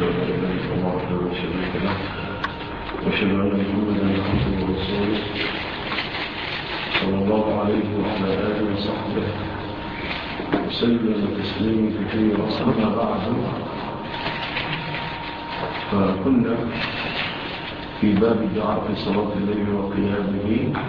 الله وحده لا شريك له وأشهد أن محمدا عبده ورسوله صلى الله عليه وعلى آله وصحبه وسلم تسليما كثيرا. أما بعد، فكنا في باب الدعاء في صلاة الليل وقيامه،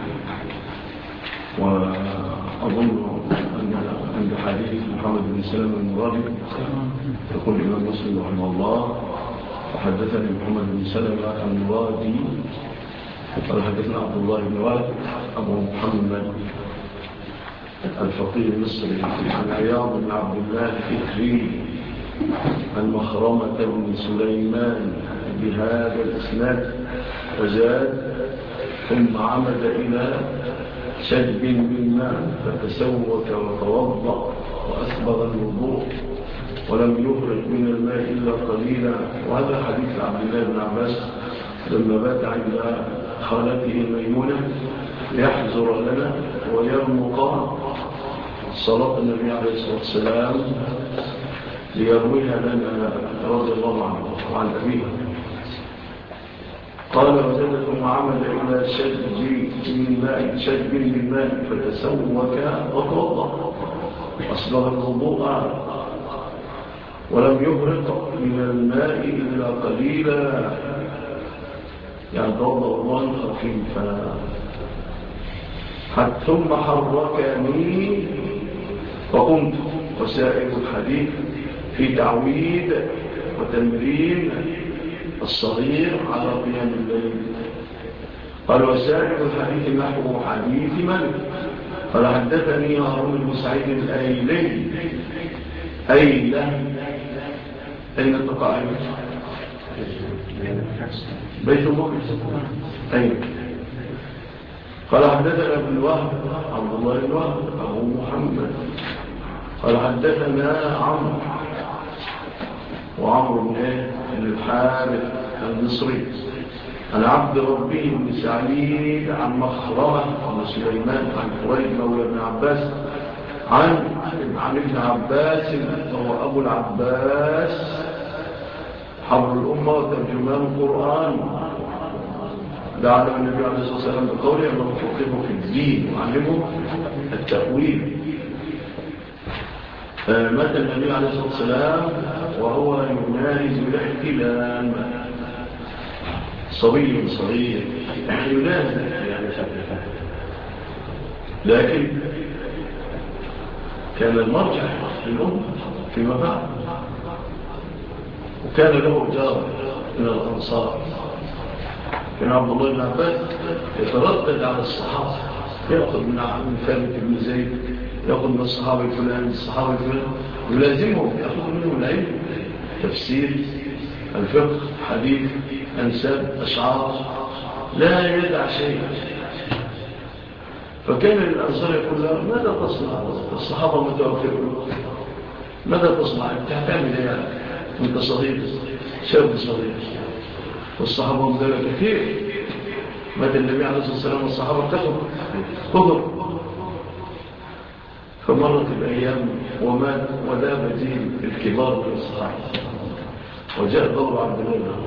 وأظن أن عند حديث محمد بن سلام المرادي يقول الإمام مسلم رحمه الله: وحدثني محمد بن سلام المرادي قال حدثنا عبد الله بن وهب أبو محمد الفقيه المصري عن عياض بن عبد الله الفكري عن مخرمة بن سليمان بهذا الإسناد، وزاد: ثم عمد إلى شجب من ماء فتسوك وتوضأ وأسبغ الوضوء ولم يخرج من الماء إلا قليلا. وهذا حديث عبد الله بن عباس لما بات عند خالته ميمونة يحذر لنا ويرمق صلاة النبي عليه الصلاة والسلام ليرويها لنا رضي الله عنه وعن أبيه. قال: وزادكم عمل إلى شجب من ماء فتسوك وتوضأ أصبغ الوضوء ولم يبرق من الماء إلا قليلا، يعني توضأ الله خفيفا. ثم حركني فقمت. وسائر الحديث في تعويد وتمرين الصغير على قيام الليل. قال: وسائر الحديث نحو حديث مالك قال: حدثني هارون بن سعيد الأيلي. أيلة أين تقع؟ بيت المقدس. أين؟ قال: حدثنا ابن وهب عبد الله بن وهب أبو محمد قال: حدثنا عمرو وعمرو بن الحارث المصري عن عبد ربه بن سعيد عن مخرمة بن سليمان عن قريب مولى ابن عباس عن ابن عباس وهو أبو العباس حبر الأمة وترجمان القرآن، دعا النبي عليه الصلاة والسلام بقوله: أنه فقهه في الدين وعلمه التأويل. مات النبي عليه الصلاة والسلام وهو يناهز الاحتلام، صبي صغير يعني يناهز يعني خفيفة، لكن كان المرجع للأمة فيما بعد. وكان له جار من الأنصار، كان عبد الله بن عباس يتردد على الصحابة، يأخذ من ثابت بن زيد، يأخذ من الصحابة الفلان الصحابة الفلان، يلازمهم يأخذ منهم العلم، تفسير، الفقه، حديث، أنساب، أشعار، لا يدع شيء. فكان الأنصار يقول له: ماذا تصنع؟ الصحابة متوفرون، ماذا تصنع؟ تعتمد يعني أنت صغير، شاب صغير، والصحابة مدلة كثير. مات النبي عليه الصلاة والسلام والصحابة كثر. فمرت الأيام ومات وذاب جيل الكبار من الصحابة، وجاء دور عبد الله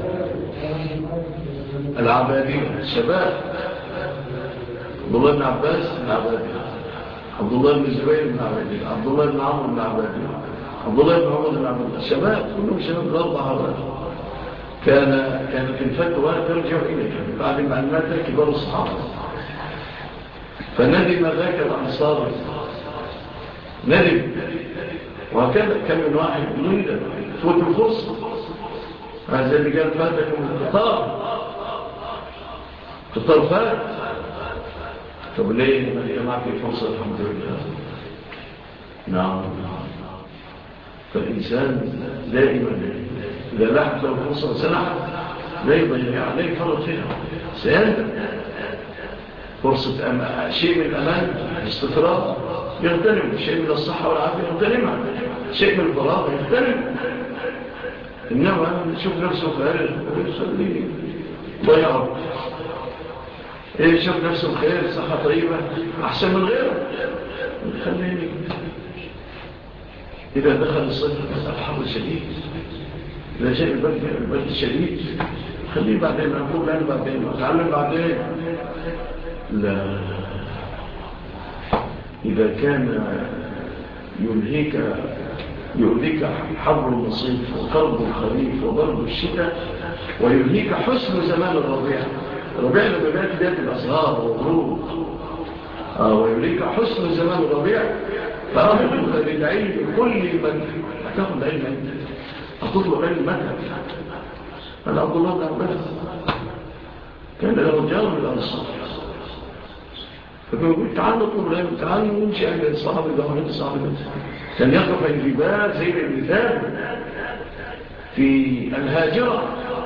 العبادية الشباب، عبد الله بن عباس بن عبادية، عبد الله بن زبير بن عبادية، عبد الله بن عمرو بن عبادية، عبد الله بن عمر بن عبادية، الشباب كلهم شباب الأربع هؤلاء. كانت الفتوى ترجع إليهم بعد ما مات كبار الصحابة. فندم ذاك الأنصار، ندم، وهكذا كم من واحد يريد فوت الفرصة. هذا اللي قال: فاتكم القطار فات. طب ليه ما جمع في فرصة؟ الحمد لله. نعم. فالإنسان دائما إذا لاحظ له فرصة سنحة لا يضيع، لا يفرط فيها، سيندم. فرصة شيء من الأمان الاستفراغ يغتنم، شيء من الصحة والعافية يغتنمها، شيء من الفراغ يغتنم. إنما نشوف نفسه فارغ ويخليه ضيعه. يشوف نفسه خير، صحة طيبة أحسن من غيره، يخليه. إذا دخل الصيف الحر شديد إذا جاء البرد الشديد خليه بعدين، أقول لأنه بعدين أتعلم بعدين. لا، إذا كان يؤذيك حر المصيف وقرب الخريف وبرد الشتاء، ويؤذيك حسن زمان الربيع لما بيأتي ذات الأزهار والغروب، ويؤذيك حسن زمان الربيع، فأخذ للعلم كل من هتاخد علم، هتطلب علم متى. أنا عبد الله بن عباس كان له جار من الأنصار، فقال تعال نطلب العلم، تعال نمشي عند الصحابة دعوة الصحابة. كان يقف عند جبال زي المثال في الهاجرة،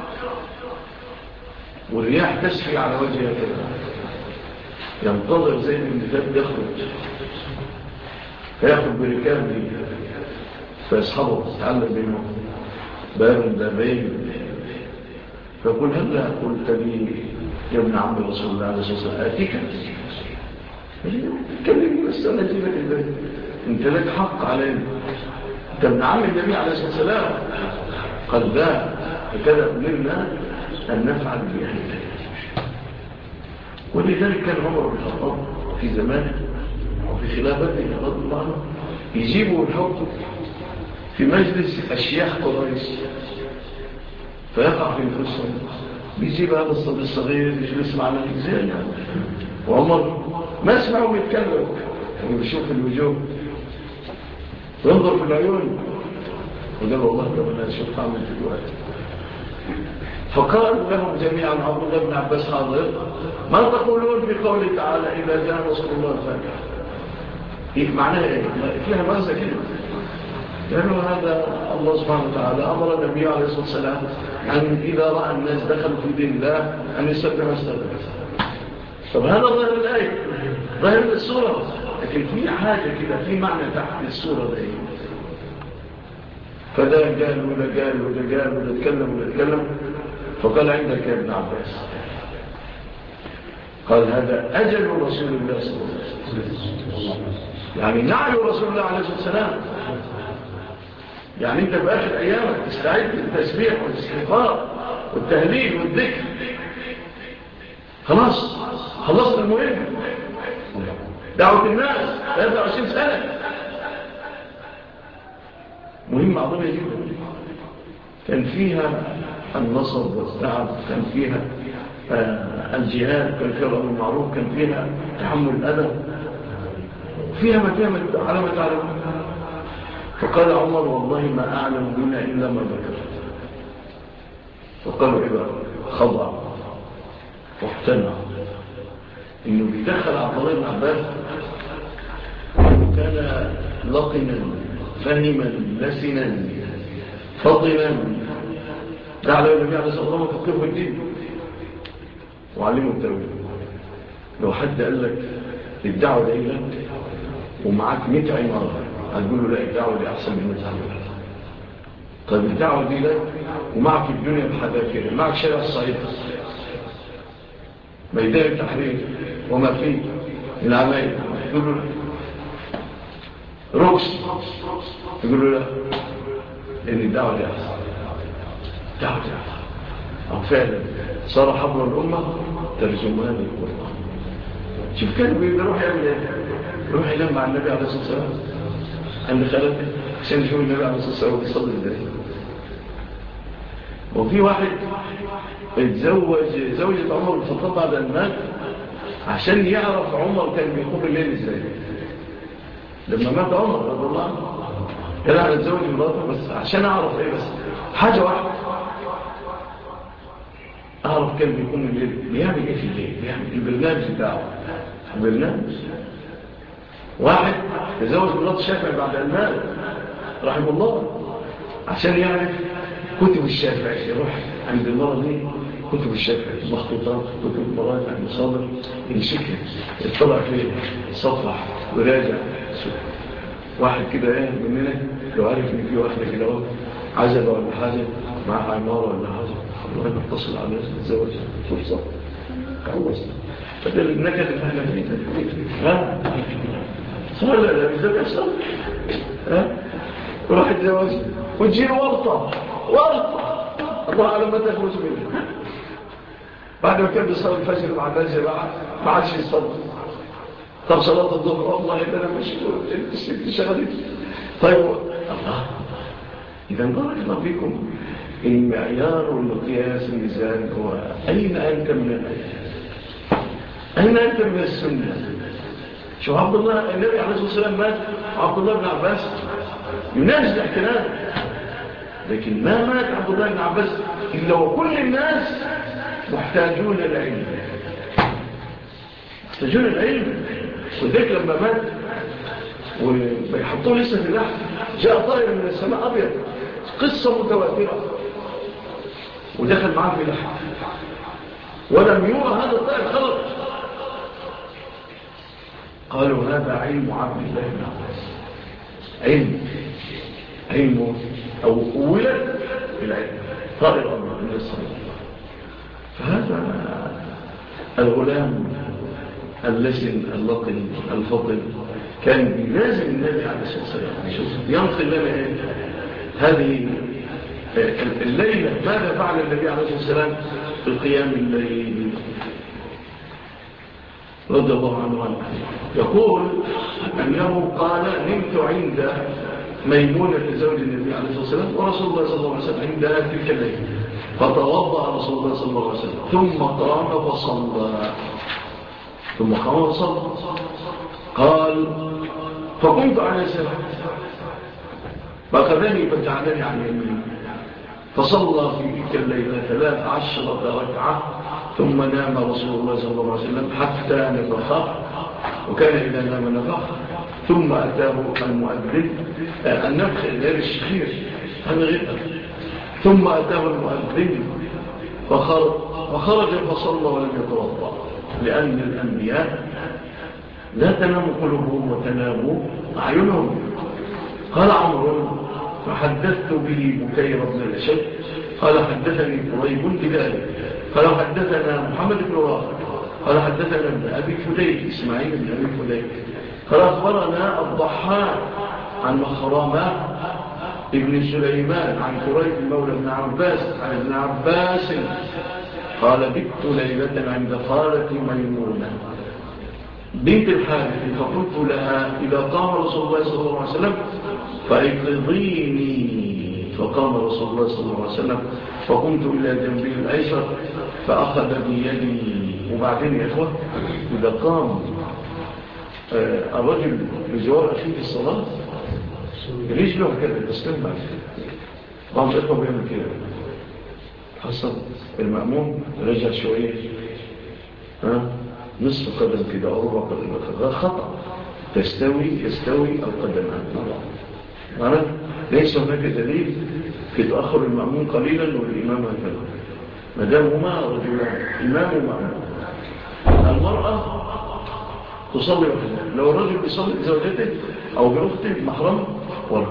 والرياح تسفي على وجهها كده، ينتظر زي المثال يخرج فيأخذ بركابه فيصحبه يتعلم منه باب بابين، فيقول هلا قلت لي يا ابن عم رسول الله عليه الصلاة والسلام آتيك تكلمني بس أنا أجيبك البيت، أنت لك حق علينا، أنت ابن عم النبي عليه الصلاة والسلام. قال لا، هكذا أمرنا أن نفعل بأهلنا. ولذلك كان عمر بن الخطاب في زمانه وفي خلافته رضي الله عنه يجيبوا الحكم في مجلس أشياخ قريش، فيقع في نفسهم بيجيب هذا الصبي الصغير يجلس معنا في الزين، وعمر ما اسمعهم يتكلم، ويشوف الوجوه وينظر في العيون، وقال والله لو أنا شوف عمل في الوقت. فقال لهم جميعا عبد الله بن عباس حاضر، ما تقولون في قوله تعالى إذا جاء نصر الله الفاتح؟ معناها إيه؟ فيها مغزى كده، لأنه هذا الله سبحانه وتعالى أمر النبي عليه الصلاة والسلام أن إذا رأى الناس دخلوا في دين الله أن يسلم السلام. طب هذا ظاهر الآية، ظاهر السورة، لكن في حاجة كده، في معنى تحت السورة دي. فده قال ولا قال ولا قال ولا تكلم، فقال عندك يا ابن عباس، قال هذا أجل رسول الله صلى الله عليه وسلم، يعني نعي رسول الله عليه الصلاة والسلام، يعني انت في آخر أيامك تستعد للتسبيح والاستغفار والتهليل والذكر، خلاص خلصت المهم، دعوة الناس 23 سنة مهمة عظيمة جدا، كان فيها النصر والتعب، كان فيها الجهاد، كان فيها الأمر المعروف، كان فيها تحمل الأذى، فيها ما فيها على ما تعلم. فقال عمر والله ما أعلم بنا إلا ما ذكر. فقالوا إذا خضع واقتنع إنه بيدخل عبد الله بن عباس، كان لقنا فهما لسنا فطنا، دعا النبي عليه الصلاة والسلام فقهه الدين وعلمه التوحيد. لو حد قال لك الدعوة دي لك ومعاك 100 عمارة، هتقول له لا، الدعوة دي أحسن من 100 عمارة. طيب الدعوة دي لك ومعك الدنيا بحذافيرها، معك شارع الصعيد، ميدان التحرير وما فيه من عمايل، تقول له رقص، تقول له لا، لأن الدعوة دي أحسن، دعوة دي أحسن. أو فعلا صار حبر الأمة ترجمان القرآن. شوف كان بيروح يعمل ايه؟ يروح ينام مع النبي عليه الصلاة والسلام عند خالته عشان يشوف النبي عليه الصلاة والسلام بيصلي ازاي. وفي واحد زوجة عمر بن الخطاب بعد أن مات عشان يعرف عمر كان بيقوم الليل ازاي. لما مات عمر رضي الله عنه كان على الزوج مراته، بس عشان أعرف ايه، بس حاجة واحدة أعرف كان بيقوم الليل بيعمل ايه في الليل، بيعمل البرنامج بتاعه. البرنامج واحد تزوج مراته الشافعي بعد أن مات رحمه الله عشان يعرف كتب الشافعي، يروح عند المرة دي كتب الشافعي، مخطوطات، كتب مراجع، مصادر، يمسكها يطلع فيه، يصفح ويراجع. واحد كده ايه مننا لو عارف ان في واحدة كده عزبة ولا حاجة معها عمارة ولا حاجة، الله نتصل على الناس تتزوج فرصة خلص. فده النكد اللي احنا فيه ها صار لا بالذات يحصل ها وراح يتزوج وتجيله ورطة الله أعلم متى يخرج منه. بعد ما كان بيصلي الفجر مع الناس ما عادش يصلي. طب صلاة الظهر والله إذا أنا مشغول الست شغلت. طيب الله، إذا بارك الله فيكم. المعيار والمقياس الميزان هو أين أنت من الآيات، أين أنت من السنة. شو عبد الله النبي عليه الصلاة والسلام مات، عبد الله بن عباس يناجز الاحتلال، لكن ما مات عبد الله بن عباس إلا وكل الناس محتاجون العلم، محتاجون العلم. وذلك لما مات ويحطوه لسه في اللحم، جاء طائر من السماء أبيض، قصة متواترة، ودخل معاه في اللحم، ولم يرى هذا الطائر خلق. قالوا هذا علم عبد الله بن عباس، علم أو ولد بالعلم، طائر أبيض من السماء. فهذا الغلام اللسن اللطن الفضل كان بلازم النبي عليه الصلاة والسلام ينقل لنا هذه الليلة. ماذا فعل النبي عليه الصلاة والسلام في القيام الليل رضي الله عنه؟ يقول أنه قال نمت عند ميمونة زوج النبي عليه الصلاة والسلام ورسول الله صلى الله عليه وسلم عندها تلك الليلة، فتوضأ رسول الله صلى الله عليه وسلم ثم قام فصلى، قال فقمت على يساره فأخذني فجعلني عن يمين، فصلى في تلك الليلة 13 ركعة، ثم نام رسول الله صلى الله عليه وسلم حتى نفخ، وكان إذا نام نفخ، ثم أتاه المؤذن، النفخ غير الشخير هذا غير، ثم أتاه المؤذن فخرج فصلى ولم يتوضأ، لأن الأنبياء لا تنام قلوبهم وتنام أعينهم. قال عمرو فحدثت به بكير بن الأشد قال حدثني قريب بذلك، قال حدثنا محمد بن رافع قال حدثنا ابن أبي فديك إسماعيل بن أبي فديك قال أخبرنا الضحاك عن مخرمة ابن سليمان عن قريب مولى ابن عباس عن ابن عباس قال بت ليلة عند خالتي ميمونة بنت الحارث، فقلت لها إذا قام رسول الله صلى الله عليه وسلم فأيقظيني، فقام رسول الله صلى الله عليه وسلم فقمت إلى جنبه الأيسر فأخذ بيدي. وبعدين يا إخوة إذا قام الرجل بجوار أخيه في الصلاة رجله كده تستمع، بعض الإخوة بيعمل كده، حصل المأموم رجع شوية نصف قدم كده أو ربع قدم، هذا خطأ. يستوي القدمان معنا، ليس هناك دليل في تأخر المأموم قليلا والإمام هكذا، ما دام هما رجلان إمام ومأموم. المرأة تصلي وحدها، لو الرجل يصلي بزوجته أو بأخته محرم وراء،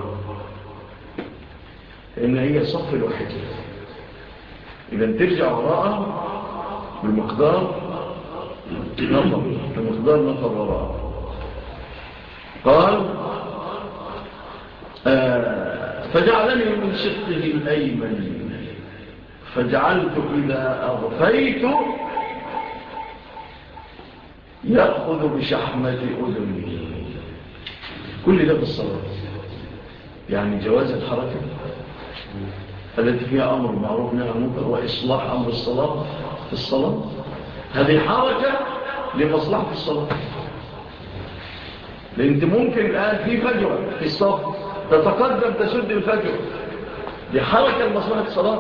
لأن هي صف الوحيد، إذا ترجع وراءها بمقدار نفر وراءها. قال فجعلني من شقه الأيمن فجعلت إذا أغفيت يأخذ بشحمة أذني. كل ده بالصلاة، يعني جواز الحركة التي فيها أمر معروف نهي عن المنكر وإصلاح أمر الصلاة في الصلاة، هذه حركة لمصلحة الصلاة. لأن أنت ممكن الآن في فجوة في الصف تتقدم تسد الفجوة، دي حركة لمصلحة الصلاة.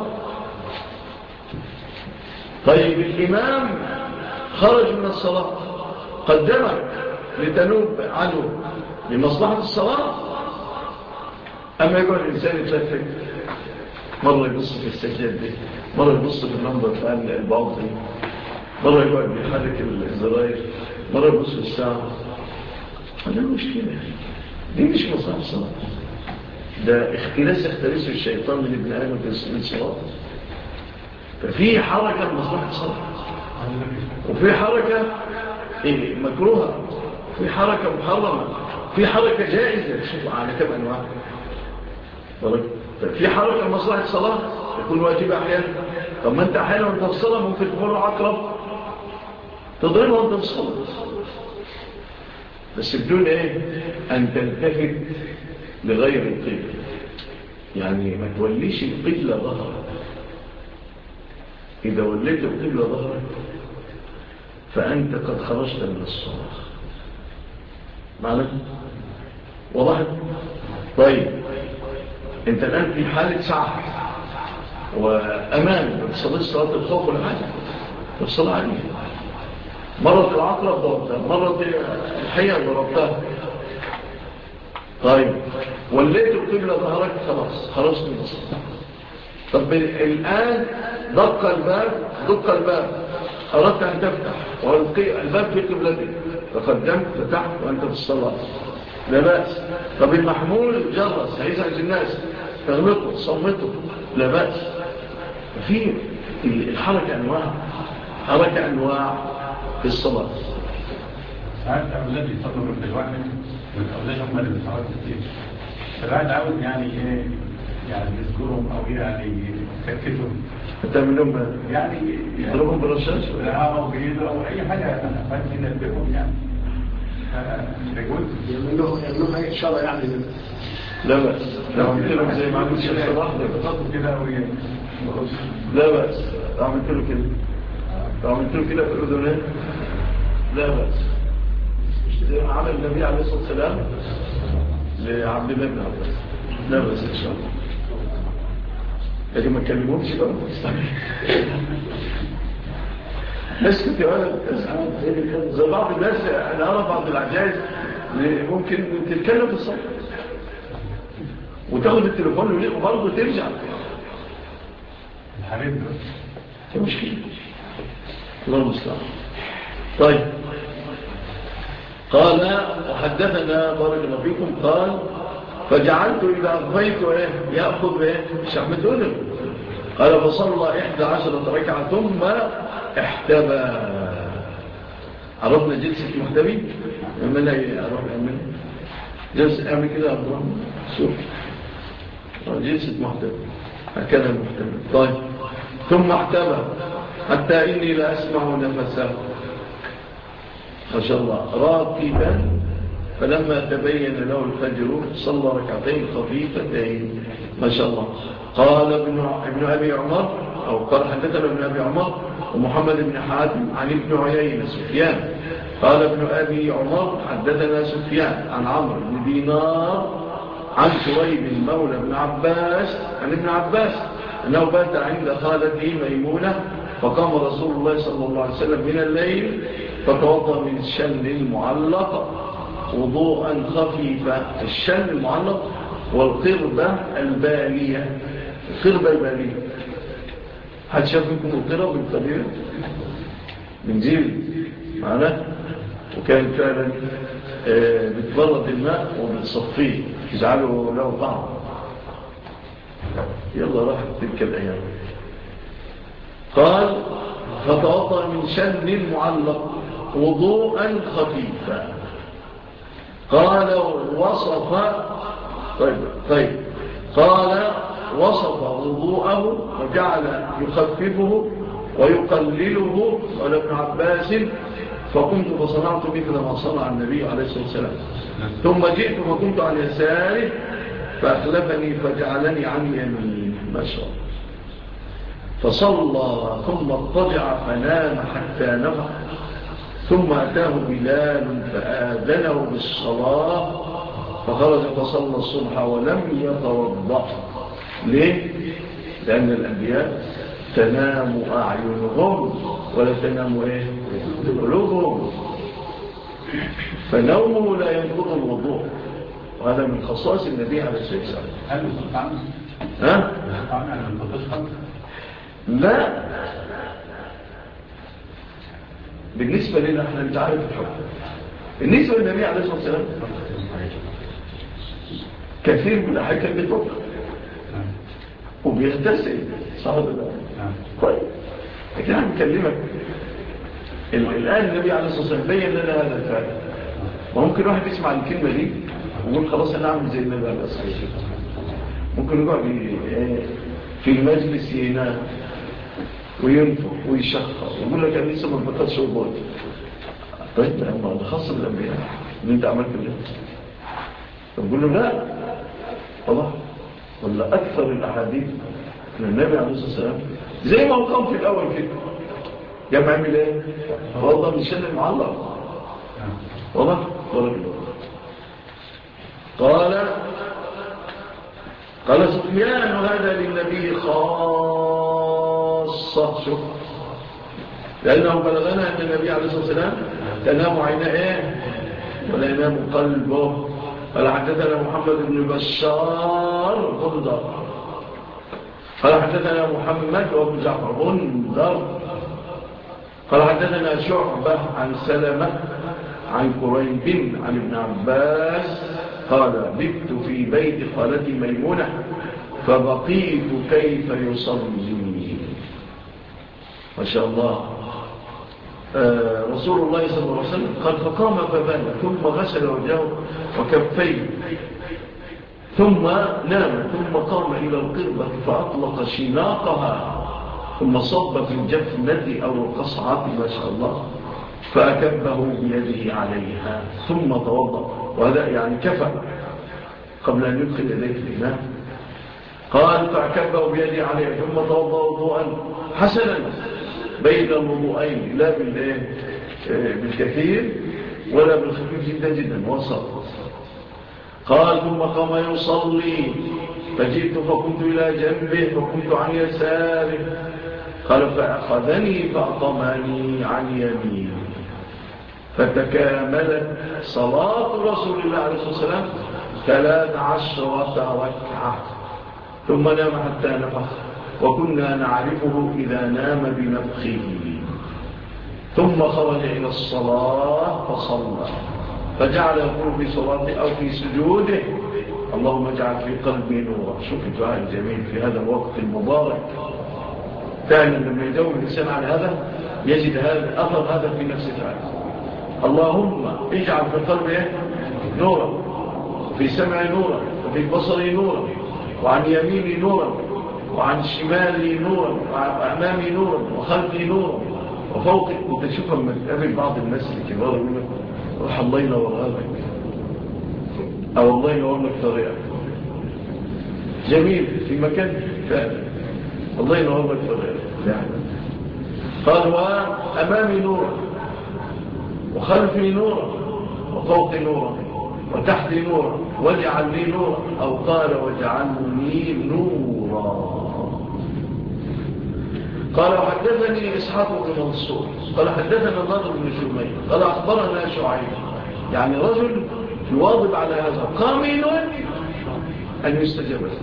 طيب الإمام خرج من الصلاة قدمك لتنوب عنه لمصلحة الصلاة، أما يقول الإنسان يتلفت مرة يبص في السجاد دي، مرة يبص في المنظر فعلا البعض دي، مرة يقعد بيحرك الزراير، مرة يبص في الساعة. هذا مشكلة، دي مش مصلحة الصلاة، ده اختلاسه الشيطان من ابن آدم في الصلاة. ففي حركة لمصلحة الصلاة، وفي حركة مكروهة، في حركة محرمة، في حركة جائزة. شوف على كم أنواع. في حركة مصلحة الصلاة يكون واجب أحيانا. طب ما أنت أحيانا وأنت في الصلاة ممكن تمر عقرب تضربها وأنت في الصلاة، بس بدون إيه؟ أن تلتفت لغير القبلة، يعني ما توليش القبلة ظهرك. إذا وليت القبلة ظهرك فأنت قد خرجت من الصلاة. معنى وضحت؟ طيب أنت الآن في حالة سعة وأمان، ما تصليش صلاة الخوف ولا حاجة، تصلي عليها. مرة العقرب ضربتها، مرة الحية ضربتها. طيب وليت القبلة ظهرك خلاص خرجت من الصلاة. طب الآن دق الباب أردت أن تفتح والباب في قبلتك، فقدمت فتحت وأنت في الصلاة، لا بأس. طب المحمول جرس هيزعج الناس، تغلقه صمته، لا بأس. في الحركة أنواع في الصلاة. ساعات أولاد يصلوا من الواحد والأولاد هم اللي بيتحركوا كتير، فالواحد عاوز يعني يذكرهم أو يعني يكتبهم. تعمل لهم يعني يضربهم بالرشاش أو بيده أو أي حاجة فاهم كده يدبهم يعني. يعمل لهم أي إشارة يعني. لا بأس. لو عملت لهم زي ما عملت الشيخ صلاح كده أو لا بأس. لو عملت له كده في الأذنين لا بأس. زي ما عمل النبي عليه الصلاة والسلام لعبد الله بن عباس، لا بأس إن شاء الله. لكن ما تكلموش بقى اسكت يا ولد، زي بعض الناس. أنا أرى بعض العجائز ممكن تتكلم في الصلاة وتاخد التليفون وبرضه ترجع الحبيب ده مشكلة. الله المستعان. طيب قال وحدثنا بارك الله فيكم قال فجعلت إذا أغفيت يأخذ شحمة أذن. قال فصلى 11 ركعة ثم احتبى. عرفنا جلسة محتبي من أي أروح أعمل جلسة أعمل كده أبرا شوف جلسة محتبي هكذا المحتبي. طيب ثم احتبى حتى إني لا أسمع نفسه ما شاء الله راكبا، فلما تبين له الفجر صلى ركعتين خفيفتين ما شاء الله. قال ابن أبي عمر أو قال حدثنا ابن أبي عمر ومحمد بن حاتم عن ابن عيينة سفيان قال ابن أبي عمر حدثنا سفيان عن عمرو بن دينار عن كريب مولى بن عباس عن ابن عباس أنه بات عند خالته ميمونة، فقام رسول الله صلى الله عليه وسلم من الليل فتوضأ من الشن المعلق وضوءا خفيفا. الشن المعلق والقربة البالية. القربة البالية هل شافكم القرب الكبيرة من جيل معنا؟ وكان فعلا بتبرد الماء وبتصفيه تجعله له طعم. يلا راحت تلك الأيام. قال فتوضأ من شن معلق وضوءا خفيفا. قال وصف قال وصف وضوءه وجعل يخففه ويقلله. قال ابن عباس فقمت فصنعت مثل ما صنع النبي عليه الصلاة والسلام، ثم جئت فكنت عن يساره فأخلفني فجعلني عن يمين ما شاء الله. فصلى ثم اضطجع فنام حتى نفخ، ثم أتاه بلال فآذنه بالصلاة فخرج فصلى الصبح ولم يتوضأ. ليه؟ لأن الأنبياء تنام أعينهم ولا تنام قلوبهم، فنومه لا ينقض الوضوء، وهذا من خصائص النبي عليه الصلاة والسلام. هل السلطان لا، بالنسبة لنا احنا نتعرف الحكم. بالنسبة للنبي عليه الصلاة والسلام كثير من الأحكام بيتوقع وبيغتسل صحيح الله. طيب لكن أنا بكلمك الآن النبي عليه الصلاة والسلام بيّن لنا هذا الفعل، وممكن واحد يسمع الكلمة دي ويقول خلاص أنا أعمل زي النبي عليه الصلاة والسلام. ممكن يقعد في المجلس ينام وينفق ويشخر ويقول لك أنا لسه ما بطلش وضوء. طيب يا أما ده خاص بالأنبياء اللي أنت عملت كده. فبقول له لا والله، ولا أكثر الأحاديث من النبي عليه الصلاة والسلام زي ما هو قام في الأول كده جمع عمل إيه؟ والله من شأن المعلق والله قال سفيان هذا للنبي خاصة. شوف، لأنه بلغنا أن النبي عليه الصلاة والسلام تنام عيناه ولا ينام قلبه. قال حدثنا محمد بن بشار غندر قال حدثنا محمد وابن جعفر غندر قال حدثنا شعبة عن سلمة عن كريب عن ابن عباس قال بت في بيت خالتي ميمونة فبقيت كيف يصلي. ما شاء الله. رسول الله صلى الله عليه وسلم قال فقام فبال ثم غسل وجهه وكفيه ثم نام ثم قام إلى القربة فأطلق شناقها ثم صب في الجفنة أو القصعة ما شاء الله فأكبه بيده عليها ثم توضأ. وهذا يعني كفى قبل أن يدخل إليه الإمام. قال فأكبه بيده عليها ثم توضأ وضوءا حسنا بين الوضوءين لا بالكثير ولا بالخفيف جدا جدا وسط. قال ثم قام يصلي فجئت فكنت إلى جنبه فكنت عن يساره. قال فأخذني فأطمني عن يمينه فتكاملت صلاة رسول الله عليه الصلاة والسلام 13 ركعة ثم نام حتى نفخ وكنا نعرفه إذا نام بنفخه ثم خرج إلى الصلاة فصلى فجعل يقول في صلاته أو في سجوده اللهم اجعل في قلبي نورا. شوف الدعاء الجميل في هذا الوقت المبارك. فعلا لما يدور الإنسان على هذا يجد هذا أثر هذا في نفسه فعلا. اللهم اجعل في قلبي نورا وفي سمعي نورا وفي بصري نورا وعن يميني نورا وعن شمالي نورا وعن أمامي نورا وخلفي نورا وفوقي. انت شوف لما تقابل بعض الناس الكبار يقول لك روح الله ينورها لك او الله ينور لك طريقك جميل في مكان فعلا الله ينور لك طريقك فعلا. قال وأمامي نورا وخلفي نورا وفوقي نورا وتحتي نورا واجعل لي نورا أو قال واجعلني نورا. قال وحدثني إسحاق بن منصور قال حدثنا النضر بن شميل قال أخبرنا شعيب يعني رجل يواظب على هذا قامل أن يستجب له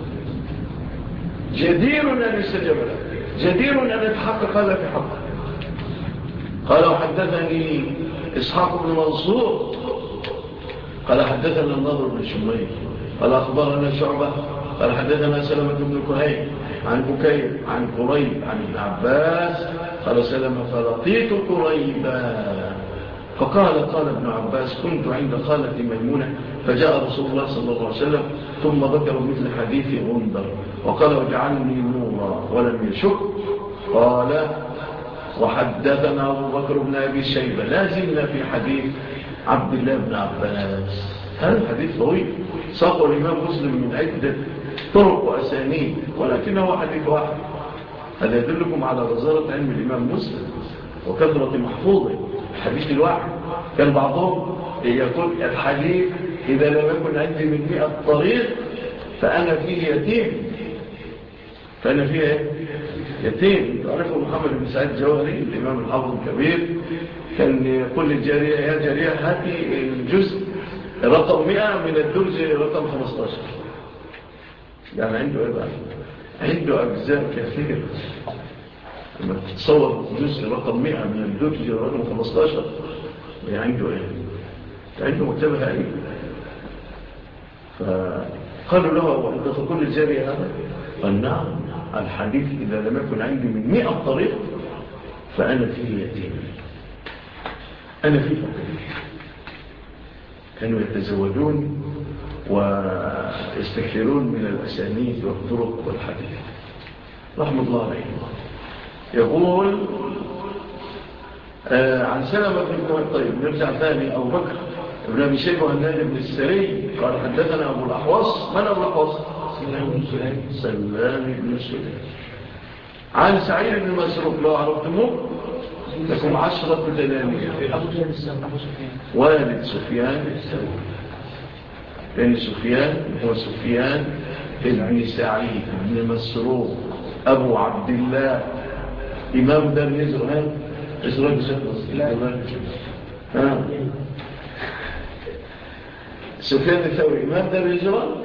جدير أن يستجب له جدير أن يتحقق هذا في حقه. قال وحدثني إسحاق بن منصور قال حدثنا النضر بن شميل قال أخبرنا شعبة قال حدثنا سلمة بن كهيل عن بكير عن قريب عن ابن عباس قال سلمة فلقيت قريبا فقال ابن عباس كنت عند خالتي ميمونة فجاء رسول الله صلى الله عليه وسلم ثم ذكر مثل حديث غندر وقال واجعلني نورا ولم يشك. قال وحدثنا أبو بكر بن أبي شيبة لا زلنا في حديث عبد الله بن عباس. هذا الحديث طويل ساقه الإمام مسلم من عدة طرق وأسانيد ولكنه حديث واحد. هذا يدلكم على غزارة علم الإمام مسلم وكثرة محفوظه الحديث الواحد. كان بعضهم يقول الحديث إذا لم يكن عندي من 100 طريق فأنا فيه يتيم. فأنا فيه يتيم. تعرفوا محمد بن سعيد الجوهري الإمام الحافظ الكبير كان يقول للجارية يا جارية هاتي الجزء رقم 100 من الدرج رقم 15. يعني عنده ايه بقى؟ عنده أجزاء كثيرة. لما تتصور جزء رقم 100 من الدرج رقم 15 عنده ايه؟ عنده مكتبة هائلة. فقالوا له وانت تقول للجارية هذا؟ قال نعم الحديث إذا لم يكن عندي من 100 طريق فأنا فيه يتيم أنا فيه فقير. كانوا يتزوجون ويستكثرون من الأسانيد والطرق والحديث رحمة الله عليه. يقول عن سلمة بن كهيل. طيب نرجع ثاني. أبو بكر ابن أبي شيبة هناد بن السري قال حدثنا أبو الأحوص. من أبو الأحوص؟ سلام بن سليم. عن سعيد بن مسروق لو عرفتموه لكم 10 دنانير. والد سفيان بن سفيان هو سفيان بن سعيد بن مسروق أبو عبد الله إمام دار الهجرة. سفيان الثوري إمام دار الهجرة؟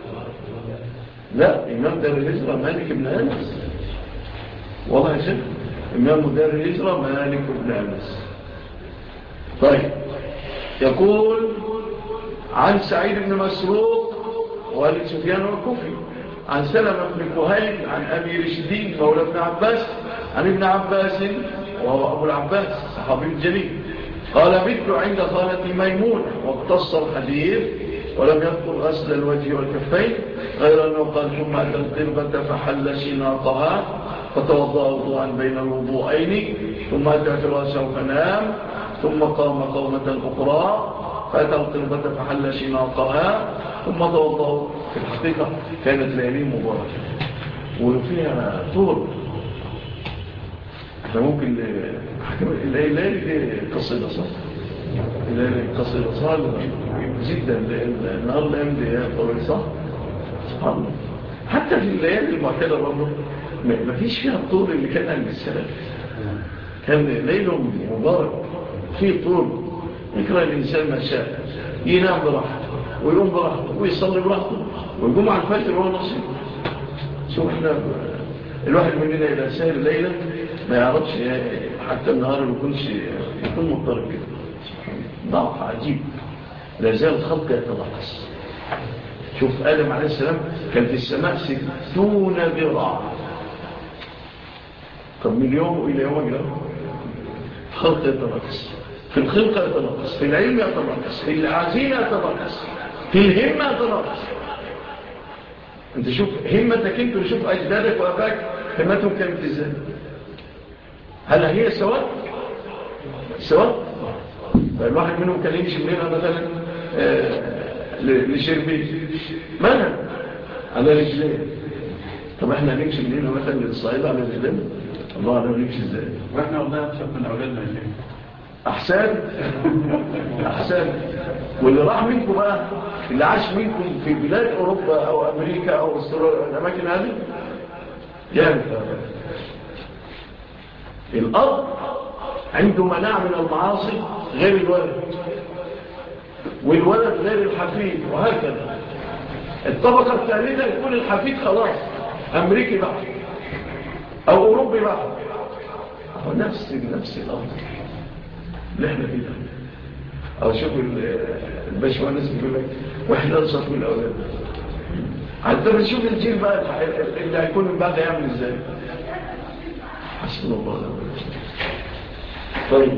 لا، إمام دار الهجرة مالك بن أنس. والله يا شيخ إمام دار الهجرة مالك بن أنس. طيب يقول عن سعيد بن مسروق والد سفيان والكوفي عن سلمة بن كهيل عن أبي رشدين مولى ابن عباس عن ابن عباس وهو أبو العباس صحابي الجليل قال بت عند خالتي ميمونة واقتص الحديث ولم يذكر غسل الوجه والكفين غير أنه قال ثم أتى القربة فحل شناقها فتوضأ وضوءا بين الوضوءين ثم أتى فراشا فنام ثم قام قومة أخرى فأتى القربة فحل شناقها ثم توضأ. في الحقيقة كانت ليالي مباركة وفيها طول. احنا ممكن الليالي دي قصيدة صح؟ الليالي قصيدة صح جدا. النهار الأيام دي طويل صح؟ سبحان الله. حتى في الليالي المعتادة برضه ما فيش فيها الطول اللي كان عند السلف. كان ليل مبارك فيه طول يكره الإنسان ما شاء ينام براحته ويقوم براحته ويصلي براحته ويقوم على الفجر وهو نصيب. شوف احنا الواحد مننا إذا سهر ليلة ما يعرفش حتى النهار يكون مضطرب كده. ضعف عجيب. لا زال الخلق يتنقص. شوف آدم عليه السلام كان في السماء 60 ذراع. طب من يوم إلى يوم أجل خلق يتنقص. في الخلق يتنقص، في العلم يتنقص، في العزيمة يتنقص، في الهمة يتنقص. انت شوف همتك انت وشوف أجدادك وأباك همتهم كانت ازاي. هل هي سواء؟ فالواحد منهم كان يمشي منها مثلا لشربين منها على رجلين. طب احنا نمشي منها مثلا للصعيد على رجلين. الله أعلم نمشي ازاي. واحنا والله نشوف من أولادنا شيء أحسن. واللي راح منكم بقى اللي عاش منكم في بلاد أوروبا أو أمريكا أو أستراليا الأماكن هذه يعني الأرض عنده مناع من المعاصي غير الولد والولد غير الحفيد وهكذا. الطبقة الثالثة يكون الحفيد خلاص أمريكي بقى أو أوروبي بقى. نفس الأرض اللي احنا فيه ده. أو شوف الباشوانس بيقول لك واحنا نصف من الأولاد. حتى بنشوف الجيل بقى اللي هيكون من بعد يعمل ازاي. حسن الله له. طيب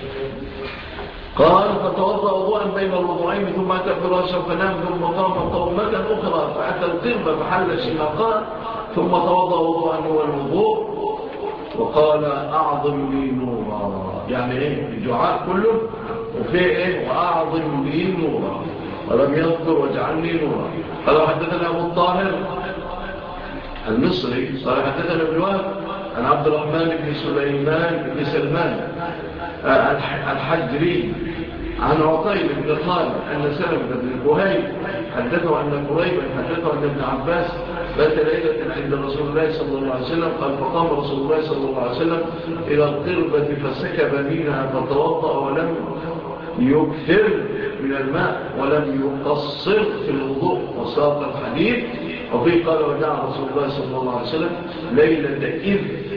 قال فتوضأ وضوءا بين الوضوءين ثم أتى فراشا فنام ثم قام قومة أخرى فأتى القربة فحل شناقها ثم توضأ وضوءا هو الوضوء وقال أعظم لي نورا. يعني ايه الدعاء كله وفيه ايه وأعظم لي نورا ولم يذكر واجعلني نورا. قال حدثنا أبو الطاهر المصري قال حدثنا ابن وهب عن عبد الرحمن بن سليمان بن سلمان الحجري عن عقيل بن خالد أن سلمة بن كهيل حدثه أن قريبا حدثه أن ابن عباس بات ليلة عند رسول الله صلى الله عليه وسلم قال فقام رسول الله صلى الله عليه وسلم إلى القربة فسكب منها فتوضأ ولم يكثر من الماء ولم يقصر في الوضوء وساق الحديث. وفيه قال ودعا رسول الله صلى الله عليه وسلم ليلة إذ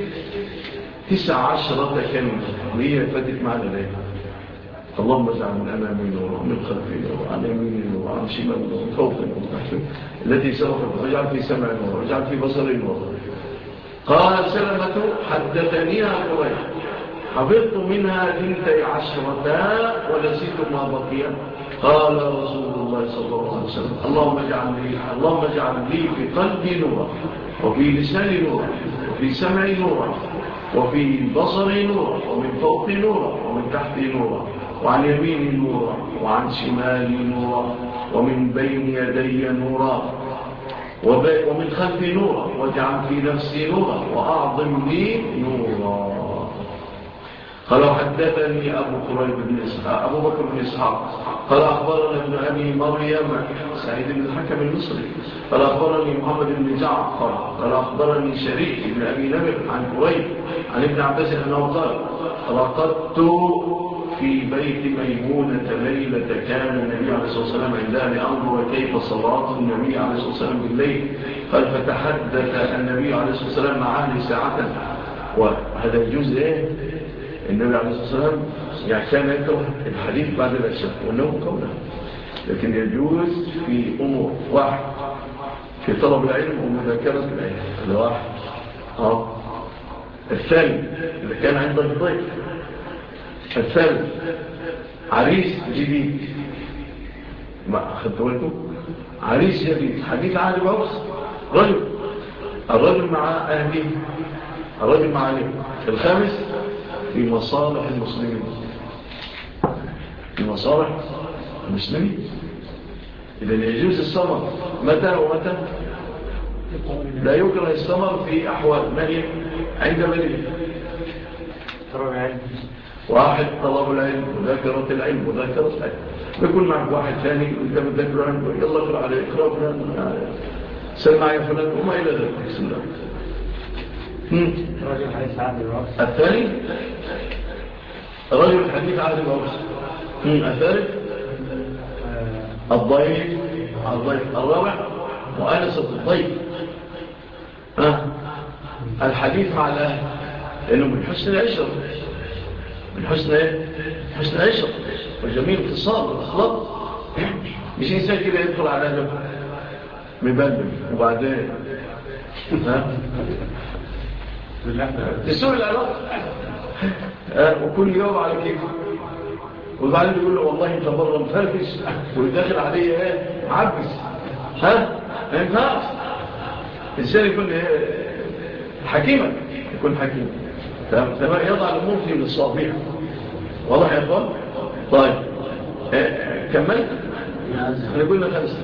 19 كلمة وهي فاتت معنا ليلة. اللهم اجعل من أمامي نور ومن خلفي نور وعن يميني نور وعن شمالي نور ومن فوقي نور التي سبقت واجعل في سمعي نور واجعل في بصري نور. قال سلمة حدثنيها قريب حفظت منها 12 ونسيت ما بقي. قال رسول الله صلى الله عليه وسلم اللهم اجعل لي في قلبي نورا، وفي لساني نورا، وفي سمعي نورا، وفي بصري نورا، ومن فوقي نورا، ومن تحتي نورا، وعن يميني نورا، وعن شمالي نورا، ومن بين يدي نورا، ومن خلفي نورا، واجعل في نفسي نورا، وأعظم لي نورا. قال حدثني أبو بكر بن إسحاق قال أخبرنا ابن أبي مريم سعيد بن الحكم المصري قال أخبرني محمد بن جعفر قال أخبرني شريك بن أبي نمر عن قريب عن ابن عباس أنه قال رقدت في بيت ميمونة ليلة كان النبي عليه الصلاة والسلام عندها لأنظر كيف صلاة النبي عليه الصلاة والسلام بالليل. قال فتحدث النبي عليه الصلاة والسلام مع أهل ساعة. وهذا الجزء إيه؟ النبي عليه الصلاة والسلام يعني كان يكره الحديث بعد العشاء والنوم قبله، لكن يجوز في أمور: واحد في طلب العلم ومذاكرة العلم، هذا واحد. الثاني إذا كان عند الضيف. الثالث عريس جديد، ما أخذتوا لكم عريس جديد، حديث عهد بعوص الرجل مع أهله، الرجل مع أهله. الخامس في مصالح المسلمين، في مصالح المسلمين. إذا يجوز السمر متى ومتى؟ لا يكره السمر في أحوال ما هي؟ عند مليء واحد طلب العلم وذاكرة العلم وذاكرة العلم، بيكون معك واحد ثاني وانت بتذكر عنه يلا اقرأ عليه اقرأ فلان سمع يا فلان وما إلى ذلك. بسم الله. الثاني رجل حديث عهد الوصف. الثالث الضيف. الرابع مؤانسة الضيف، الحديث مع الأهل، لأنه من حسن العشرة، من حسن العشرة وجميل اتصال والأخلاق. مش إنسان كده يدخل على أهله مبلل وبعدين تسوي العلاقة وكل يوم على كيف، وبعدين يقول له والله انت بره مفرفش ويدخل عليه عبس. ما ينفعش. الإنسان يكون حكيما، يكون حكيم تمام، يضع الأمور في الصابية. واضح يا أخوان؟ طيب كملت. أنا قلنا 5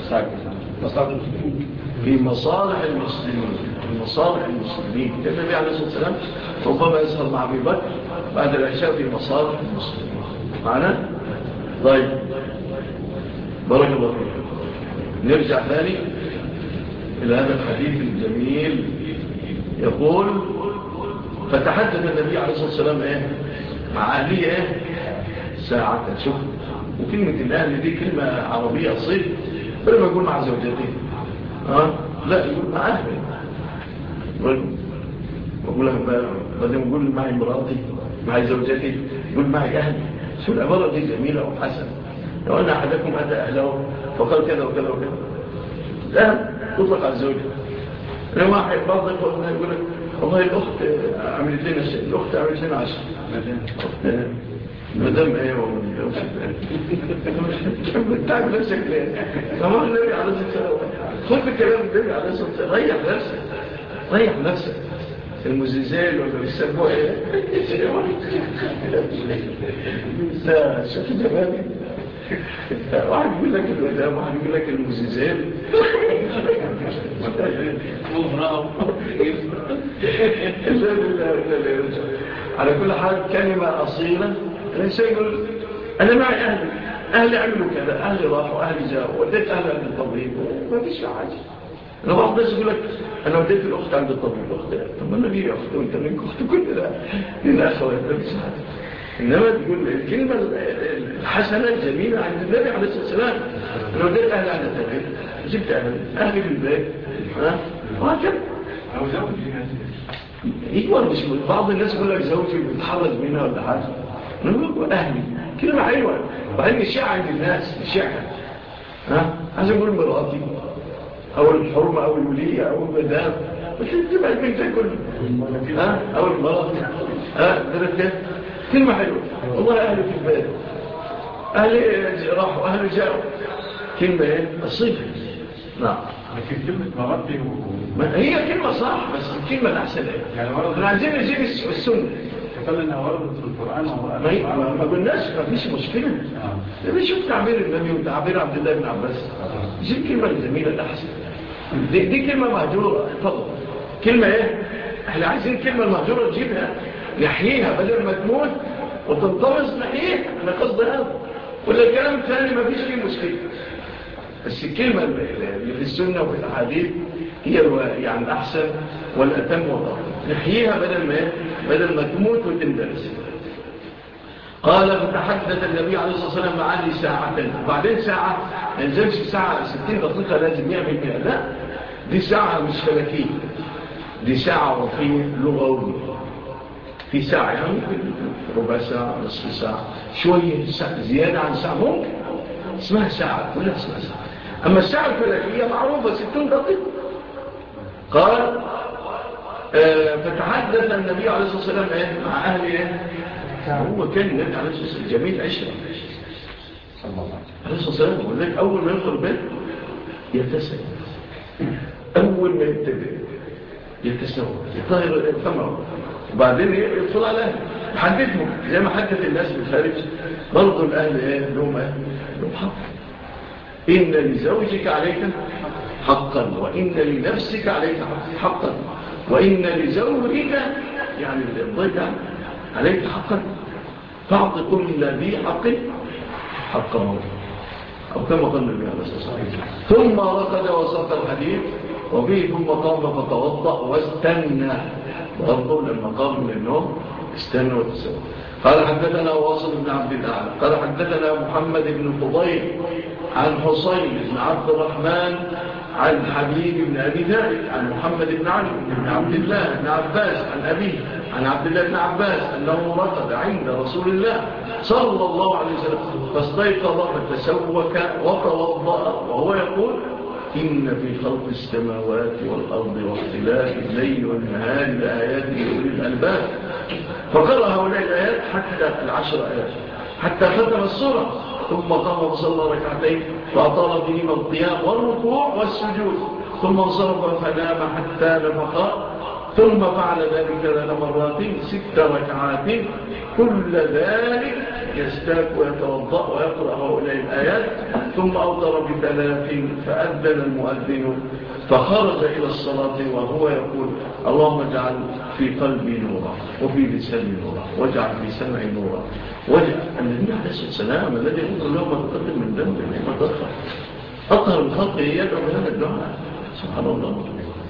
في مصالح المسلمين. في مصالح المسلمين النبي عليه الصلاة والسلام ربما يسهر مع أبي بكر بعد العشاء في مصالح المسلمين معنا. طيب بارك الله فيك. نرجع ثاني إلى هذا الحديث الجميل. يقول فتحدث النبي عليه الصلاة والسلام مع أهليه ساعة. شوف، وكلمة الأهل دي كلمة عربية أصيل، فلما يقول مع زوجته لا يقول مع أهله. وأقول لها بدل ما يقول معي مراتي معي زوجتي يقول معي أهلي. شو العبارة دي جميلة وحسنة. لو أن أحدكم أتى أهله فقال كذا وكذا وكذا، الأهل تطلق على الزوجة. لو واحد بعض الإخوة يقول لك والله الأخت عملت لنا شيء، الأخت عملت لنا 10 مدام بتعب نفسك ليه؟ كمان النبي عليه الصلاة والسلام خذ بكلام النبي عليه الصلاة والسلام، ريح نفسك. المزيزال ولا بيسموه لا شوف جمالي. واحد يقول لك الودام، واحد يقول لك المزيزال. على كل حال كلمة أصيلة. الإنسان يقول أنا معي أهلي عملوا كذا، أهلي راحوا، أهلي جاءوا، وديت أهلي عند الطبيب وما فيش حاجة. أنا بعض الناس يقول لك أنا وديت الأخت عند الطبيب. طب ما النبي أخته وأنت منك أخته كلنا للأخوات ما فيش حاجة. إنما تقول الكلمة الحسنة الجميلة عند النبي عليه الصلاة والسلام. أنا وديت أهلي عند الطبيب، جبت أهلي في البيت وهكذا. أو زوجي يقول مش بعض الناس يقول لك زوجي بيتحرج منها ولا حاجة. نقول أهلي كلمة حلوة، وهذه الشيعة عند الناس الشيعة. عايز أقول مراتي أو الحرمة أو الولية أو المدام، مش تبقى البنت كله أو المرأة درجة كلمة حلوة والله أهله في البلد أهلي راحوا أهله جاءوا كلمة إيه الصفة. نعم لكن كلمة مرضي هي كلمة صح بس الكلمة الأحسن إيه يعني احنا عايزين نجيب السنة قال إنها وردت في القرآن ما قلناش ما فيش مشكلة بنشوف تعبير النبي وتعبير عبد الله بن عباس جيب كلمة الجميلة الأحسن دي كلمة مهجورة اتفضل كلمة إيه احنا عايزين كلمة المهجورة نجيبها نحييها بدل ما تموت وتنطمس نحييها احنا قصد هذا ولا الكلام الثاني ما فيش فيه مشكلة بس الكلمة اللي في السنة وفي الأحاديث هي يعني الأحسن والأتم والأفضل نحييها بدل ما تموت وتندرس. قال فتحدث النبي عليه الصلاة والسلام معاني ساعتين وبعدين ساعة ما ينزلش ساعة 60 دقيقة لازم يعمل بها لا دي ساعة مش فلكية دي ساعة وفيه لغوية في ساعة يعني ممكن ربع ساعة نصف ساعة شوية زيادة عن ساعة ممكن اسمها ساعة كلها اسمها ساعة. أما الساعة الفلكية معروفة 60 دقيقة. قال فتحدث النبي عليه الصلاة والسلام مع أهله هو كان النبي عليه الصلاة والسلام جميل عشرة عليه الصلاة والسلام ولذلك أول ما يدخل البيت يتسل أول ما يبتدئ يتسوى يطهر الثمر وبعدين يدخل على أهله يحدثهم زي ما حدث الناس بالخارج برضو الأهل لهم حق إن لزوجك عليك حقا وإن لنفسك عليك حقا وإن لزوجك يعني الضيق عليك حقا فاعط كل ذي حقه أو كما قال النبي عليه الصلاة والسلام ثم رقد وسط الحديث وبه ثم قام فتوضأ واستنى برضو لما قام من النوم استنى وتسوى. قال حدثنا واصل بن عبد الأعلى قال حدثنا محمد بن فضيل عن حسين بن عبد الرحمن عن حبيب بن أبي ذلك عن محمد بن علي بن عبد الله بن عباس عن أبيه عن عبد الله بن عباس أنه رقد عند رسول الله صلى الله عليه وسلم فاستيقظ فتسوك وتوضأ وهو يقول إن في خلق السماوات والأرض واختلاف الليل والنهار لآيات لأولي الألباب فقرأ هؤلاء الآيات حتى 10 آيات حتى ختم السورة ثم قام وصلى ركعتين وأطال بهما القيام والركوع والسجود ثم انصرف فنام حتى نفق ثم فعل ذلك 3 مرات 6 ركعات كل ذلك يستاك ويتوضأ ويقرأ هؤلاء الآيات ثم أوتر ب3 فأذن المؤذن فخرج إلى الصلاة وهو يقول اللهم اجعل في قلبي نورا وفي لساني نورا واجعل في سمعي نورا واجعل النبي عليه الصلاة والسلام الذي يقول له ما تقدم من ذنب ما تأخر أطهر الخلق يدعو بهذا الدعاء سبحان الله.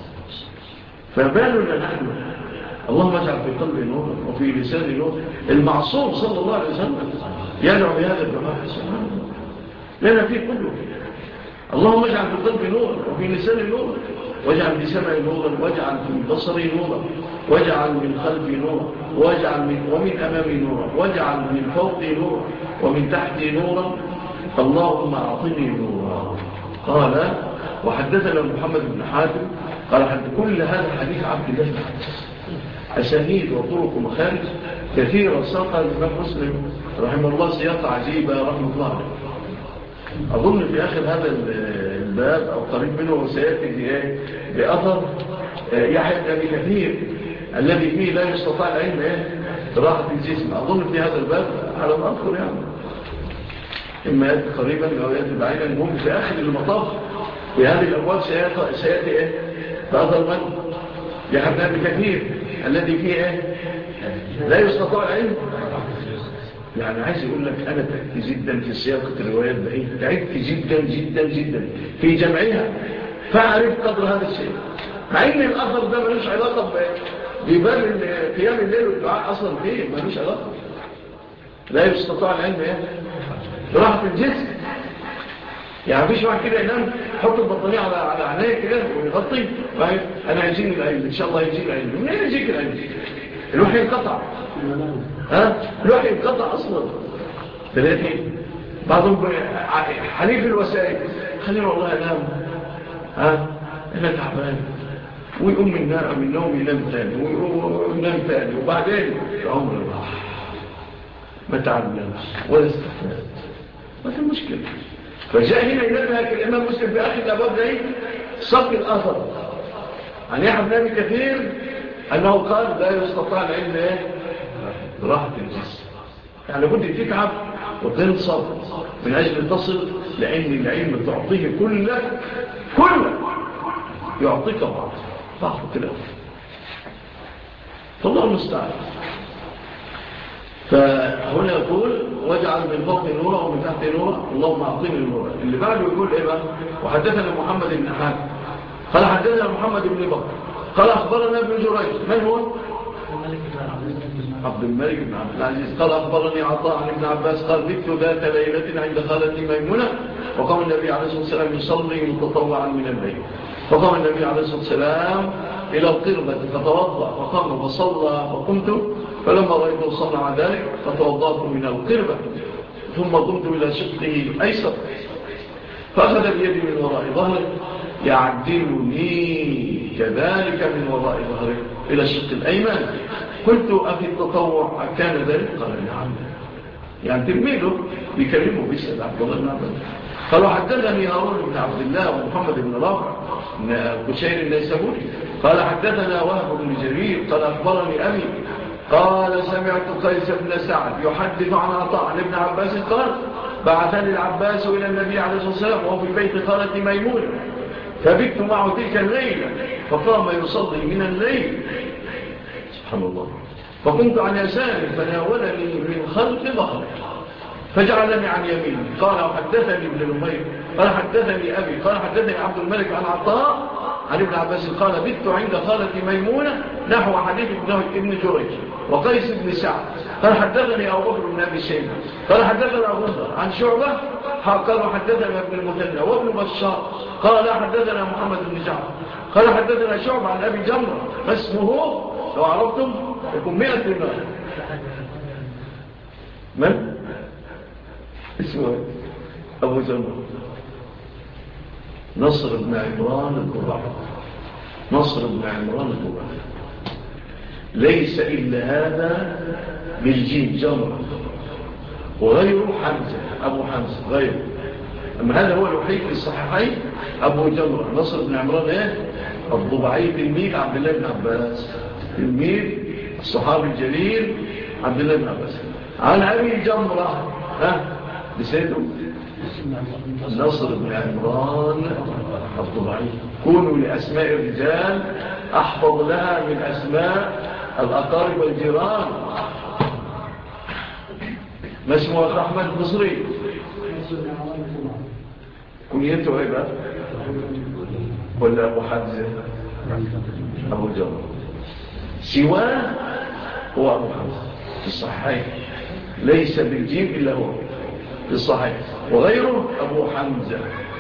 فبالنا نحن اللهم اجعل في قلبي نورا وفي لساني نورا المعصوم صلى الله عليه وسلم يدعو بهذا الدعاء سبحان الله لنا في قلوب اللهم اجعل في قلبي نورا وفي لساني نورا واجعل في سمعي نورا واجعل في بصري نورا واجعل من خلفي نورا واجعل ومن أمامي نورا واجعل من فوقي نورا ومن تحتي نورا اللهم أعطني نورا. قال وحدثنا محمد بن حاتم قال كل هذا حديث عبد الله بن عباس أسانيد وطرق ومخارج كثيرة ساقها الإمام مسلم رحمه الله سياق عجيبة رحمه الله عليه. أظن في آخر هذا الباب أو قريب منه سيأتي بأثر يحيى بن أبي كثير الذي فيه لا يستطاع العلم راحة الجسم. أظن في هذا الباب على ما أذكر يعني إما يأتي قريبا أو يأتي بعيدا المهم في آخر المطاف في هذه الأبواب سيأتي بأثر من يحيى بن أبي كثير الذي فيه لا يستطاع العلم. يعني عايز يقول لك أنا تعبت جدا في سياقة الروايات بقية تعبت جدا جدا جدا في جمعها فأعرف قدر هذا الشيء مع إن الأثر ده ملوش علاقة بباب قيام الليل والدعاء أصلا فيه ملوش علاقة لا يستطاع العلم راحة الجسم. يعني فيش واحد كده ينام يحط البطانية على عينيه كده ويغطي أنا هيجيني العلم إن شاء الله هيجيني العلم منين يجيك العلم الوحي انقطع الوحي انقطع أصلا تلاقي بعضهم حليف الوسائل خلينا والله أنام أنا تعبان ويقوم من النوم ينام تاني وينام تاني، وبعدين العمر راح ما تعلمش ولا استفاد، ما في مشكلة. فجاء هنا ينبهك الإمام مسلم في آخر الأبواب ده صدق الأثر عن يحيى بن أبي كثير أنه قال لا يستطاع العلم براحة الجسم، يعني كنت تتعب وتنصب من أجل تصل، لأن العلم تعطيه كله يعطيك بعض كده، فالله المستعان. فهنا يقول واجعل من فوق نورا ومن تحت نورا اللهم أعطيني النور. اللي بعده يقول إيه بقى؟ وحدثنا محمد بن حاتم قال حدثنا محمد بن بكر قال أخبرنا ابن جريج. من هو؟ عبد الملك بن عبد العزيز قال أخبرني عطاء عن ابن عباس قال بت ذات ليلة عند خالتي ميمونة وقام النبي عليه الصلاة والسلام يصلي متطوعا من الليل، فقام النبي عليه الصلاة والسلام إلى القربة فتوضأ فقام فصلى فقمت، فلما رأيته صنع ذلك فتوضأت من القربة ثم قمت إلى شقه الأيسر فأخذ بيدي من وراء ظهره يعدلني كذلك من وراء ظهره إلى الشق الأيمن. قلت أفي التطوع كان ذلك؟ قال نعم. يعني تلميذه بيكلمه بيسأل عبد الله بن عباس. قالوا حدثني هارون بن عبد الله ومحمد بن رافع بشير النيسابوري قال حدثنا وهب بن جرير قال أخبرني أبي قال سمعت قيس بن سعد يحدث عن عطاء عن ابن عباس قال بعثني العباس إلى النبي عليه الصلاة والسلام وهو في بيت خالتي ميمونة فبت معه تلك الليلة فقام يصلي من الليل سبحان الله، فقمت عن يساري فناولني من خلف ظهري فجعلني عن يميني. قال حدثني ابن نمير قال حدثني أبي قال حدثني عبد الملك عن عطاء عن ابن عباس قال بت عند خالتي ميمونة نحو حديث ابن جريج وقيس بن سعد قال حدثني أبو بكر بن أبي شيبة قال حدثنا أبو بكر عن شعبة قالوا حدثنا ابن المثنى وابن بشار قال حدثنا محمد بن جعفر قال حدثنا شعبة عن أبي جمرة ما اسمه لو عرفتم يكون 100 دينار. من؟ اسمه أبو جمرة نصر بن عمران الكبرى. نصر بن عمران الكبرى ليس إلا هذا بالجيم جمرة وغيره حمزة أبو حمزة غيره، أما هذا هو الوحيد في الصحيحين أبو جمرة نصر بن عمران الضبعي تلميذ عبد الله بن عباس تلميذ الصحابي الجليل عبد الله بن عباس عن أبي جمرة بسيده نصر بن عمران الضبعي. كونوا لأسماء الرجال أحفظ لها من أسماء الأقارب والجيران. ما اسمه أخ أحمد المصري كنيته إيه بقى ولا أبو حمزة أبو جمرة سواه هو أبو حمزة في الصحيح ليس بالجيم إلا هو في الصحيح وغيره أبو حمزة.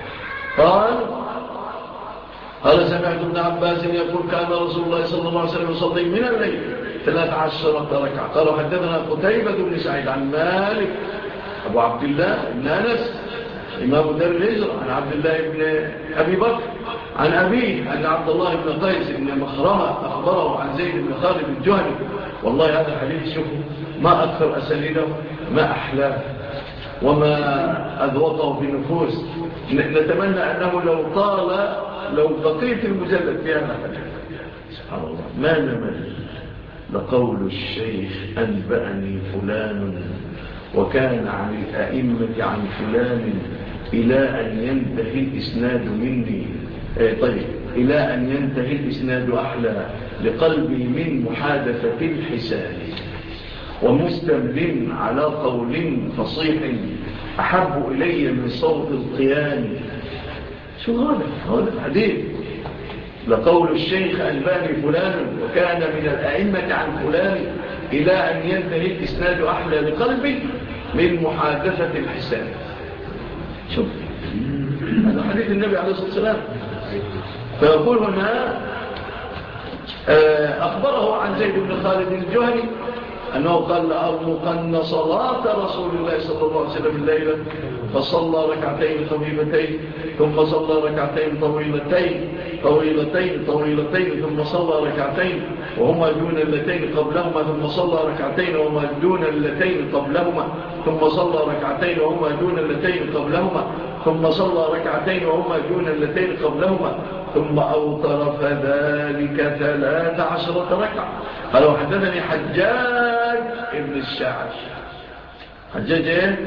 قال سمعت ابن عباس يقول كان رسول الله صلى الله عليه وسلم يصلي من الليل 13 ركعة. قال حدثنا قتيبة بن سعيد عن مالك أبو عبد الله بن أنس إمام دار الهجرة عن عبد الله بن أبي بكر عن أبيه أن عبد الله بن قيس بن مخرمة أخبره عن زيد بن خالد الجهني. والله هذا الحديث شوفوا ما أكثر أسانيده ما أحلاه وما أذوقه في النفوس. نتمنى أنه لو بقيت المجلد في هذا الحديث سبحان الله ما نمل. لقول الشيخ أنبأني فلان وكان عن الأئمة عن فلان إلى أن ينتهي الإسناد مني طيب إلى أن ينتهي الإسناد أحلى لقلبي من محادثة الحسان ومستمر على قول فصيح أحب إلي من صوت القيان. شو هذا الحديث لقول الشيخ أنباني فلان وكان من الأئمة عن فلان إلى أن ينتهي الإسناد أحلى لقلبي من محادثة الحسان. شوف هذا حديث النبي عليه الصلاة والسلام. فيقول هنا أخبره عن زيد بن خالد الجهني أنه قال لأرمقن صلاة رسول الله صلى الله عليه وسلم الليلة فصلى ركعتين خفيفتين ثم صلى ركعتين طويلتين ثم صلى ركعتين وهما دون اللتين قبلهما ثم صلى ركعتين وهما دون اللتين قبلهما ثم صلى ركعتين وهما دون اللتين قبلهما ثم صلى ركعتين وهما دون اللتين قبلهما ثم أوتر فذلك 13 ركعة. قالوا حدثني حجاج ابن الشاعر. حجاج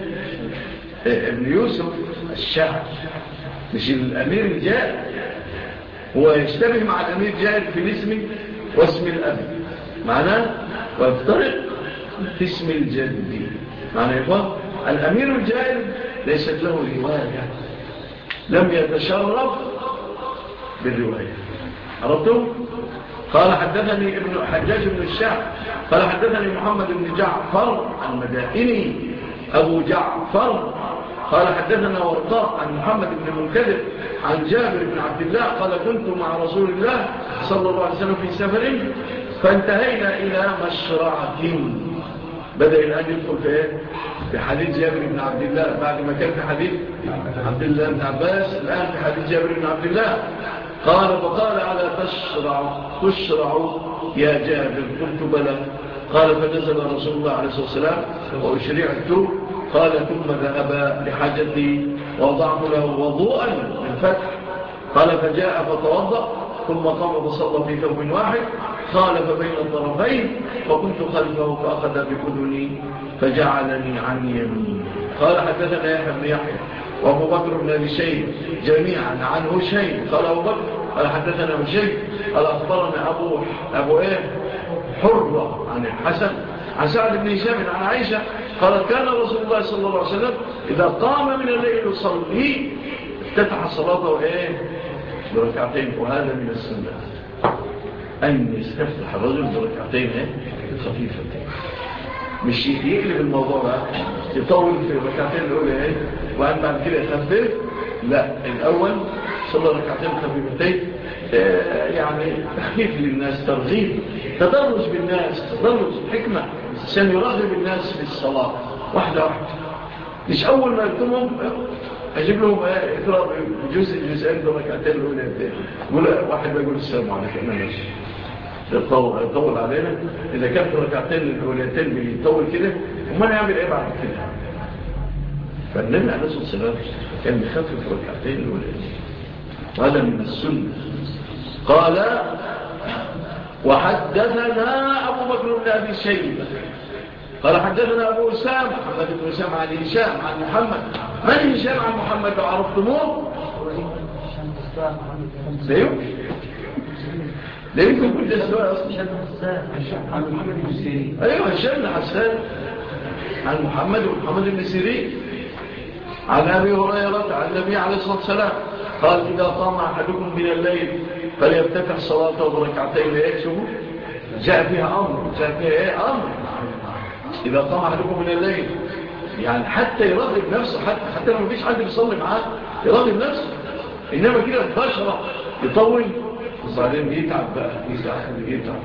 ابن يوسف الشاعر مش الأمير الجائر، هو يشتبه مع الأمير الجائر في الاسم واسم الأب معناه ويفترق في اسم الجد معناه يقول الأمير الجائر ليست له رواية، لم يتشرف بالرواية. عرفتم؟ قال حدثني ابن حجاج بن الشاعر قال حدثني محمد بن جعفر المدائني أبو جعفر قال حدثنا ورقاء عن محمد بن منكدر عن جابر بن عبد الله قال كنت مع رسول الله صلى الله عليه وسلم في سفر فانتهينا إلى مشرعة. بدأ الآن يدخل في حديث جابر بن عبد الله بعد ما كان في حديث عبد الله بن عباس، الآن في حديث جابر بن عبد الله. قال فقال على تشرع يا جابر؟ قلت بلى. قال فنزل رسول الله عليه الصلاة والسلام وأشرعت. قال ثم ذهب لحاجتي ووضعت له وضوءا من فتح. قال فجاء فتوضأ ثم قام فصلى في ثوب واحد خالف بين الطرفين وكنت خلفه فأخذ بأذني فجعلني عن يمين. قال حدثنا يحيى بن يحيى وأبو بكر بن أبي شيبة جميعا عن هشيم قال أبو بكر قال حدثنا هشيم قال أخبرنا أبو حرة عن الحسن عن سعد بن هشام عن عائشة قالت كان رسول الله صلى الله عليه وسلم إذا قام من الليل يصلي افتتح صلاته بركعتين، وهذا من السنة أن يستفتح الرجل بركعتين خفيفتين، مش يقلب الموضوع بقى يطول في الركعتين الأولى وأن بعد كده يخفف. لا، الأول صلى ركعتين خفيفتين يعني تخفيف للناس، ترغيب، تدرج بالناس، تدرج حكمة عشان يرغب الناس في الصلاة واحدة واحدة. مش أول ما يكتمهم أجيب لهم إقرأ جزئين بركعتين الأولى يقول واحد بيقول السلام عليكم أنا ماشي يطول علينا. إذا كانت ركعتين الأوليتين بيطول كده وما نعمل إيه بعد كده؟ فالنبي عليه الصلاة والسلام كان بيخفف ركعتين الأوليتين، وهذا من السنة. قال وحدثنا أبو بكر بن أبي شيبة قال حدثنا أبو أسامة محمد بن أسامة عن هشام عن محمد. من هشام عن محمد لو عرفتموه؟ لا يمكن كل أسواء أصلا. عن محمد بن سيرين. أيوة هشام بن حسان عن محمد بن سيرين عن أبي هريرة عن النبي عليه الصلاة والسلام قال إذا قام أحدكم من الليل فليفتتح صلاته بركعتين. شوفوا جاء فيها أمر، جاء فيها أمر. إذا قام أحدكم من الليل يعني حتى يراقب نفسه، حتى لو مفيش حد بيصلي معاه يراقب نفسه، إنما كده بشرة يطول وبعدين يتعب بقى يتعب.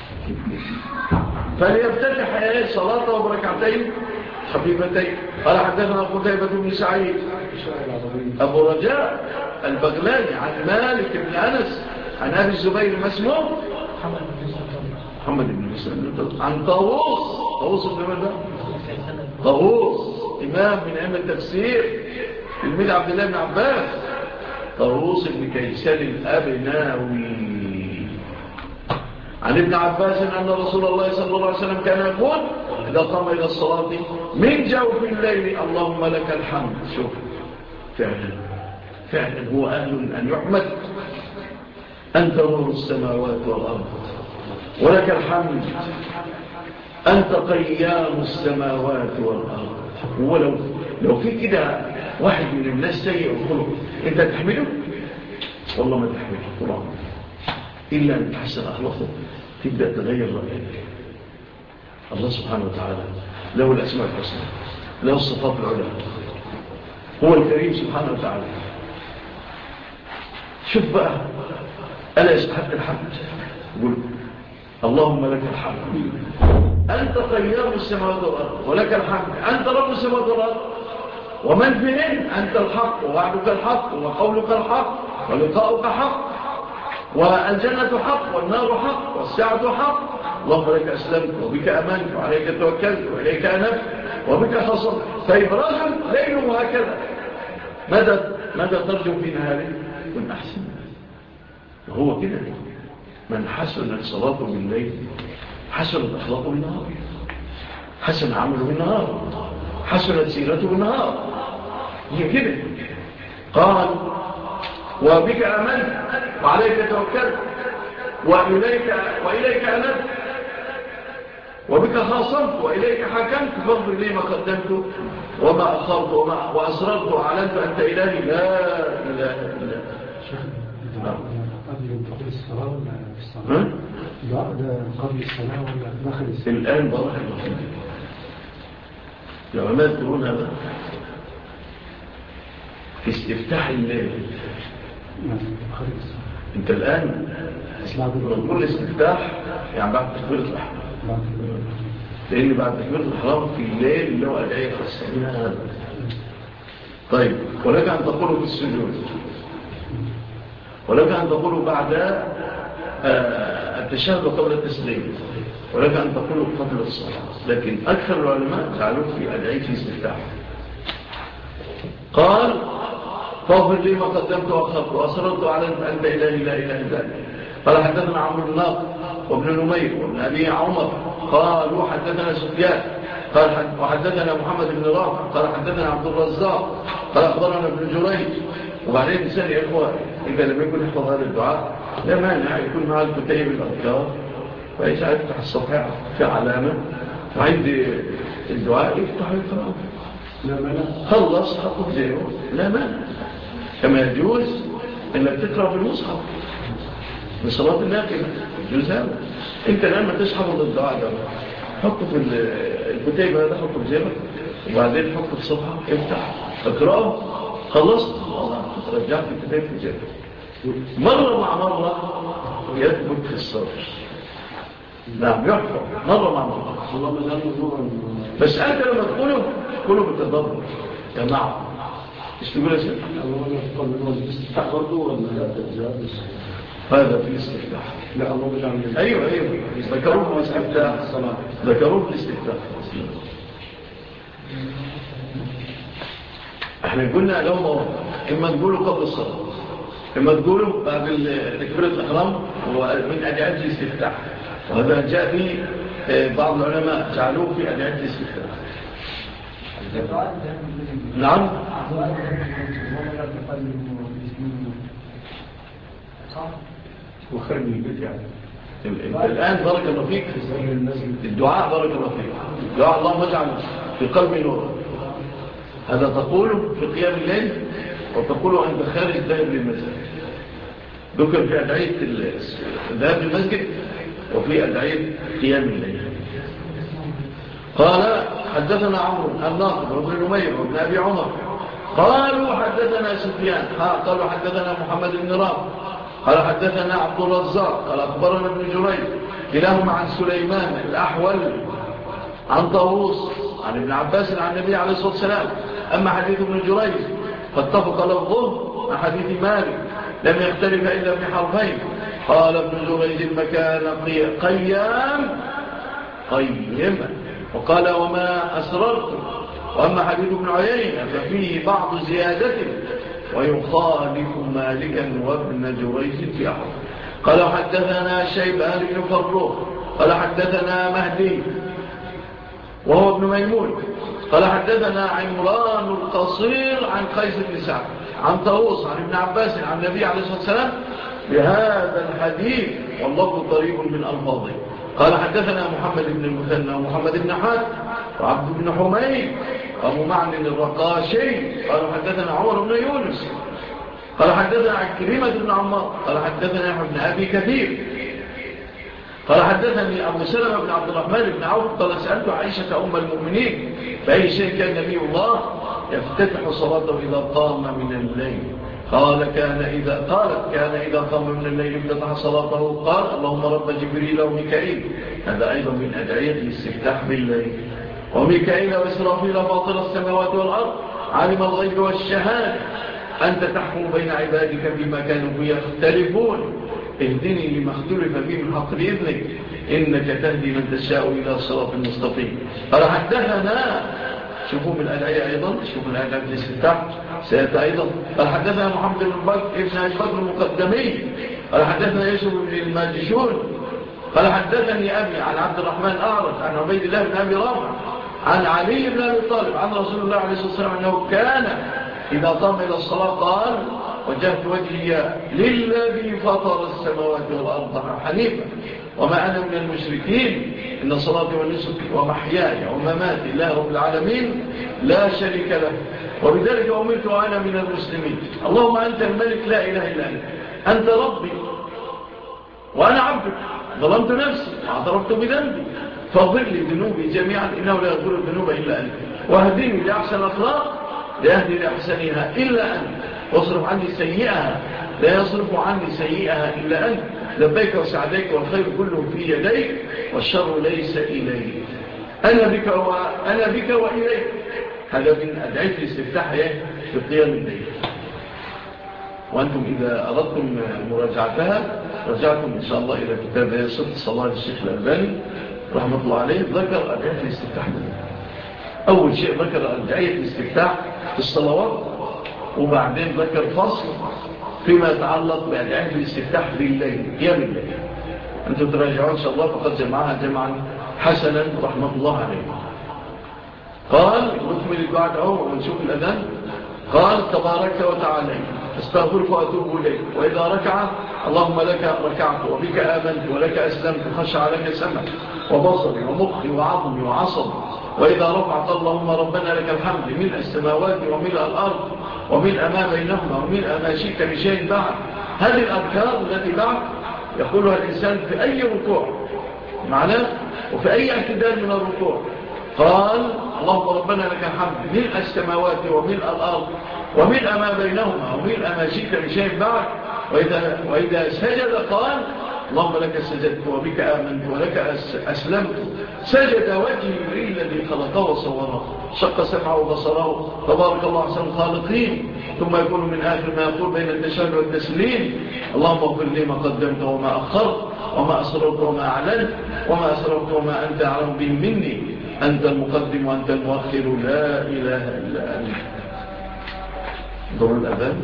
فليفتتح صلاته بركعتين خفيفتين. قال حدثنا قتيبة بن سعيد أبو رجاء البغلاني عن مالك بن أنس عن أبي الزبير المسموع محمد بن مسلم عن طاووس بن ماذا؟ طاووس إمام من أئمة التفسير تلميذ عبد الله بن عباس، طاووس بن كيسان الأبناوي عن ابن عباس أن رسول الله صلى الله عليه وسلم كان يقول إذا قام إلى الصلاة من جوف الليل اللهم لك الحمد. شوف فعلا هو أهل أن يحمد، أنت نور السماوات والأرض ولك الحمد، أنت قيام السماوات والأرض. ولو في كده واحد من الناس سيء الخلق أنت تحمله؟ والله ما تحمله طبعا، إلا أن تحسن أخلاقه تبدأ تغير رأيك. الله سبحانه وتعالى له الأسماء الحسنى، له الصفات العلى، هو الكريم سبحانه وتعالى. شوف بقى ألا يستحق الحمد، يقول اللهم لك الحمد أنت قيام السماوات والأرض ولك الحمد أنت رب السماوات والأرض ومن فيهن أنت الحق ووعدك الحق وقولك الحق ولقاؤك حق والجنة حق والنار حق والساعة حق. اللهم لك أسلمت وبك أمنت وعليك توكلت وإليك أنبت وبك خصمت. طيب رجل ليله هكذا ماذا ترجو في نهاره؟ كن أحسن. وهو كده من حسنت صلاته بالليل حسنت أخلاقه بالنهار، حسن عمله بالنهار، حسنت سيرته بالنهار. هي كده. قال وبك أمنت وعليك توكلت وإليك أنبت وبك خاصمت وإليك حكمت فاغفر لي ما قدمت وما أخرت وأسررت وأعلنت أنت إلهي لا إله إلا أنت. قبل دخول الصلاة ولا في الصلاة؟ ده قبل الصلاة ولا داخل الصلاة؟ الآن بارك الله فيك. العلماء يقولون هذا في استفتاح الليل. انت الآن نقول استفتاح يعني بعد تكبيرة الإحرام، لأن بعد تكبيرة الإحرام في الليل اللي هو أدعية خاصة منها هذا. طيب ولك أن تقوله في السجود، ولك أن تقوله بعد التشهد قبل التسليم، ولك أن تقوله قبل الصلاة. لكن أكثر العلماء جعلوه في أدعية الاستفتاح. قال فاغفر لي ما قدمت وأخرت وأسررت وأعلنت أنت إلهي لا إله إلا أنت. قال حدثنا عمرو بن ناقد وابن نمير وابن أبي عمر قالوا حدثنا سفيان قال وحدثنا محمد بن رافع قال حدثنا عبد الرزاق قال أخبرنا ابن جريج. وبعدين إنسان يا إخوة إذا لم يكن يحفظ هذا الدعاء لا مانع يكون مع الكتيب الأذكار فإذا يفتح الصفحة في علامة وعند الدعاء يفتح القرآن لا مانع. خلص حطه زيه لا مانع. كما يجوز إنك تقرأ بالمصحف من صلاة النافلة يجوز هذا. أنت الآن ما تشحفظ الدعاء ده حطه في الكتيب هذا حطه في جيبك وبعدين حطه في الصفحة افتح اقرأه خلصت رجعت الكتيب في جيبك. مرة مع مرة يثبت في الصدر. نعم يحفظ مرة مع مرة. بس أنت لما تقوله بالتدبر يا معه مش تقول يا سيدي الاستفتاح برضه ولا هذا في الاستفتاح. لا الله بجعل أيوة ذكروه في الاستفتاح. ذكروه في الاستفتاح. احنا قلنا لهم إما تقولوا قبل الصلاة إما تقولوا بعد تكبيرة الإحرام ومن أدعية الاستفتاح. وهذا جاء في بعض العلماء جعلوه في أدعية الاستفتاح. نعم وخير من البيت يعني. الآن بارك الله فيك الدعاء بارك الله فيك دعاء اللهم اجعل في قلبي نور. هذا تقوله في قيام الليل وتقوله عند خارج الذهاب للمسجد. ذكر في أدعية الذهاب للمسجد وفي أدعية قيام الليل. قال حدثنا عمرو الناقد وابن نمير وابن أبي عمر قالوا حدثنا سفيان قالوا حدثنا محمد بن رافع قال حدثنا عبد الرزاق قال أخبرنا ابن جريج كلاهما عن سليمان الأحول عن طاووس عن ابن عباس عن النبي عليه الصلاة والسلام. أما حديث ابن جريج فاتفق لفظه مع حديث مالك لم يختلف إلا في حرفين. قال ابن جريج مكان قيما وقال وما أسررت. وأما حديث ابن عيينة ففيه بعض زيادته ويخالف مالكا وابن جريج في أحد. قال حدثنا شيبان بن فروخ قال حدثنا مهدي وهو ابن ميمون قال حدثنا عمران القصير عن قيس بن سعد عن طاووس عن ابن عباس عن النبي عليه الصلاة والسلام بهذا الحديث والله قريب من ألفاظه. قال حدثنا محمد بن المثنى ومحمد بن حاتم وعبد بن حميد وابو معن الرقاشي قالوا حدثنا عمر بن يونس قال حدثنا عكرمة بن عمار قال حدثنا يحيى بن أبي كثير قال حدثني أبو سلمة بن عبد الرحمن بن عوف قال سألت عائشة أم المؤمنين بأي شيء كان نبي الله يفتتح صلاته إذا قام من الليل. قالت كان إذا قام من الليل افتتح صلاته قال اللهم رب جبريل وميكائيل. هذا أيضا من أدعية الاستفتاح بالليل. وميكائيل وإسرافيل فاطر السماوات والأرض عالم الغيب والشهادة أنت تحكم بين عبادك بما كانوا فيه يختلفون اهدني لما اختلف فيه من حق بإذنك إنك تهدي من تشاء إلى صراط مستقيم. قال حدثنا شوفوا من الآية أيضا شوفوا الآية في الاستفتاح سيأتي أيضا. قال حدثنا محمد بن بكر ابن أبي بكر المقدمي قال حدثنا يوسف بن الماجشون قال حدثني أبي عن عبد الرحمن أعرج عن عبيد الله بن أبي رافع عن علي بن أبي طالب عن رسول الله عليه الصلاة والسلام أنه كان إذا قام إلى الصلاة قال وجهت وجهي للذي فطر السماوات والأرض حنيفا وما أنا من المشركين إن صلاتي ونسكي ومحياي ومماتي لله رب العالمين لا شريك له وبذلك أمرت وأنا من المسلمين. اللهم أنت الملك لا إله إلا أنت ربي وأنا عبدك ظلمت نفسي واعترفت بذنبي فاغفر لي ذنوبي جميعا إنه لا يغفر الذنوب إلا أنت واهدني لأحسن الأخلاق لا يهدي لأحسنها إلا أنت واصرف عني سيئها لا يصرف عني سيئها إلا أنت لبيك وسعديك والخير كله في يديك والشر ليس إليك أنا بك وإليك. هذا من أدعية الاستفتاح في قيام الليل. وأنتم إذا أردتم مراجعتها رجعتم إن شاء الله إلى كتاب صفة صلاة الشيخ الألباني رحمة الله عليه ذكر أدعية الاستفتاح. أول شيء ذكر أدعية الاستفتاح في الصلوات وبعدين ذكر فصل فيما يتعلق بأدعية الاستفتاح بالليل قيام الليل. أنتم تراجعون إن شاء الله فقد جمعها جمعا حسنا رحمة الله عليه. قال نكمل الدعاء ونشوف الأذان. قال تبارك وتعالى استغفرك وأتوب إليك وإذا ركع اللهم لك ركعت وبك آمنت ولك أسلمت خشع لك سمعي وبصري ومخي وعظمي وعصبي وإذا رفعت اللهم ربنا لك الحمد ملء السماوات وملء الأرض وملء ما بينهما وملء ما شئت بشيء بعد. هذه الأذكار التي بعد يقولها الإنسان في أي ركوع معناه وفي أي اعتدال من الركوع. قال اللهم ربنا لك الحمد ملء السماوات وملء الأرض وملء ما بينهما وملء ما شئت بشيء بعد. وإذا سجد قال اللهم لك سجدت وبك آمنت ولك أسلمت سجد وجهي للذي خلقه وصوره شق سمعه وبصره تبارك الله أحسن الخالقين. ثم يقول من آخر ما يقول بين التشهد والتسليم اللهم اغفر لي ما قدمت وما أخرت وما أسررت وما أعلنت وما أسررت وما أنت أعلم به مني أنت المقدم وأنت المؤخر لا إله إلا أنت. ضر الأذان.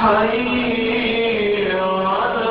حي على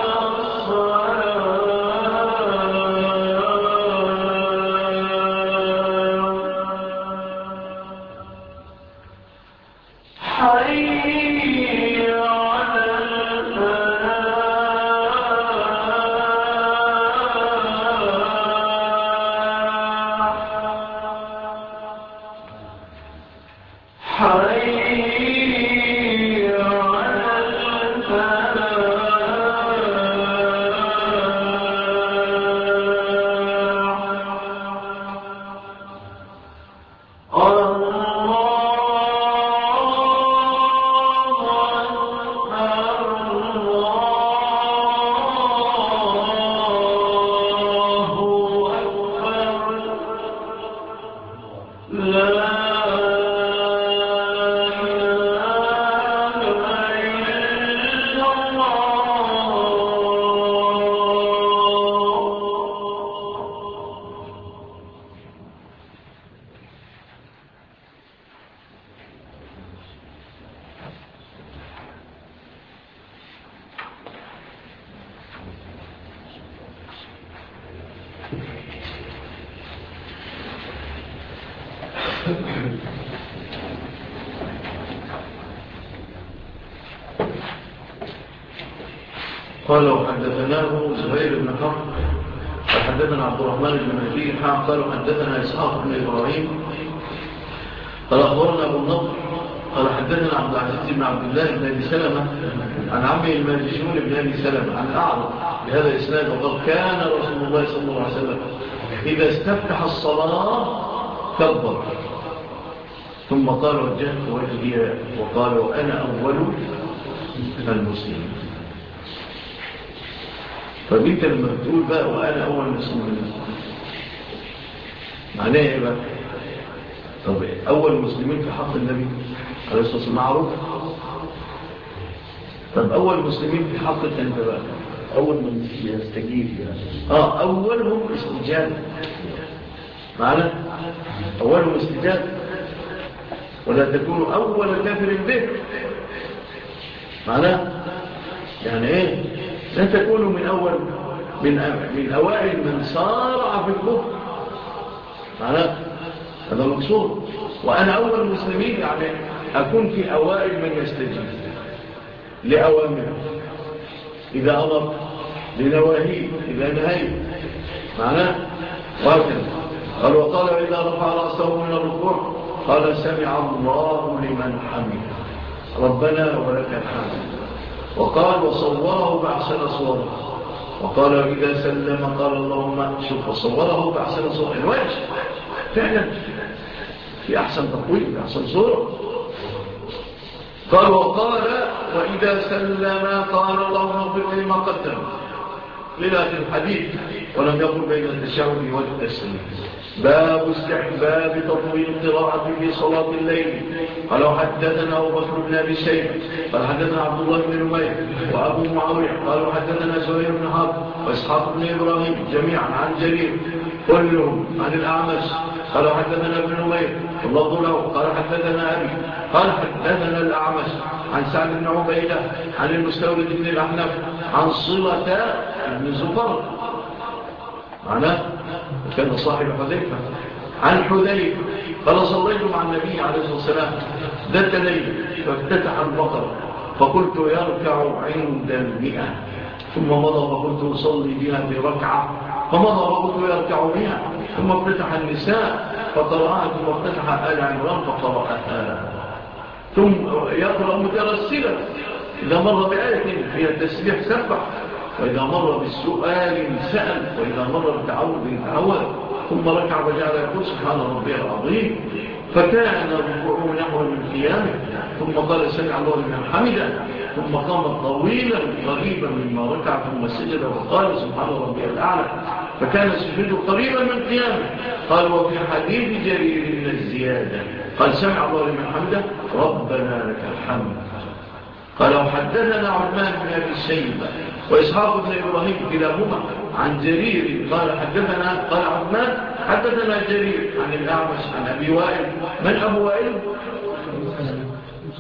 قال وحدثناه زهير بن حرب وحدثنا عبد الرحمن بن مهدي قال وحدثنا إسحاق بن إبراهيم قال أخبرنا أبو النضر قال حدثنا عبد العزيز بن عبد الله بن أبي سلمة عن عمه الماجشون بن أبي سلمة عن أعرض بهذا الإسناد وقال كان رسول الله صلى الله عليه وسلم إذا استفتح الصلاة كبر ثم قال وجهت وجهي وقال وأنا أول المسلمين. فبنت لما بتقول بقى وأنا أول المسلمين معناه إيه بقى؟ طب أول المسلمين في حق النبي عليه الصلاة والسلام معروف. طب أول المسلمين في حق أنت بقى أول من يستجيب يعني. أولهم استجابة معنا أولهم استجابة ولا تكونوا أول كافر به معنا يعني إيه لا تكونوا من أوائل من صارع في الكفر معنا هذا مقصود. وأنا أول المسلمين يعني أكون في أوائل من يستجيب لأوامر إذا أمر لنواهيه إذا نهي معناه وهكذا. قال وقال إذا رفع رأسه من الركوع قال سمع الله لمن حمده ربنا ولك الحمد. وقال وصوره بأحسن صوره. وقال إذا سلم قال اللهم شوف وصوره بأحسن صوره الوجه فعلا في أحسن تقويم في أحسن صورة. قال وقال وإذا سلم قال اللهم اغفر لي ما قدم لذات الحديث ولم يقل بين التشهد والتسليم. باب استحباب تطويل القراءة في صلاة الليل. قالوا حدثنا أبو بكر بن أبي شيبة قال حدثنا عبد الله بن نمير وأبو معاوية قالوا حدثنا زهير بن حرب وإسحاق بن إبراهيم جميعا عن جرير كلهم عن الأعمش قالوا حدثنا ابن نمير والله له قال حدثنا أبي قال حدثنا الأعمش عن سعد بن عبيدة عن المستورد بن الأحنف عن صلة بن زفر معناه كان صاحب حذيفة عن حذيفة قال صليت مع النبي عليه الصلاة والسلام ذات ليل فافتتح البقرة فقلت يركع عند 100 ثم مضى فقلت أصلي بها بركعة فمضى فقلت يركع بها ثم افتتح النساء فقرأها ثم افتتح آل عمران فقرأها ثم يقرأ مترسلا إذا مر بآية فيها التسبيح سبح وإذا مر بالسؤال سأل وإذا مر بتعوذ تعوذ ثم ركع وجعل يقول سبحان ربي العظيم فكان ركوعه نحو من قيامه ثم قال سمع الله لمن حمده ثم قام طويلا قريبا مما ركع ثم سجد وقال سبحان ربي الأعلى فكان سجده قريبا من قيامه. قال وفي حديث جرير من الزيادة قال سمع الله لمن حمده ربنا لك الحمد. قال وحدثنا عثمان بن أبي شيبة وإسحاق بن إبراهيم كلاهما عن جرير قال حدثنا قال عثمان حدثنا جرير عن الأعمش عن أبي وائل من أبو وائل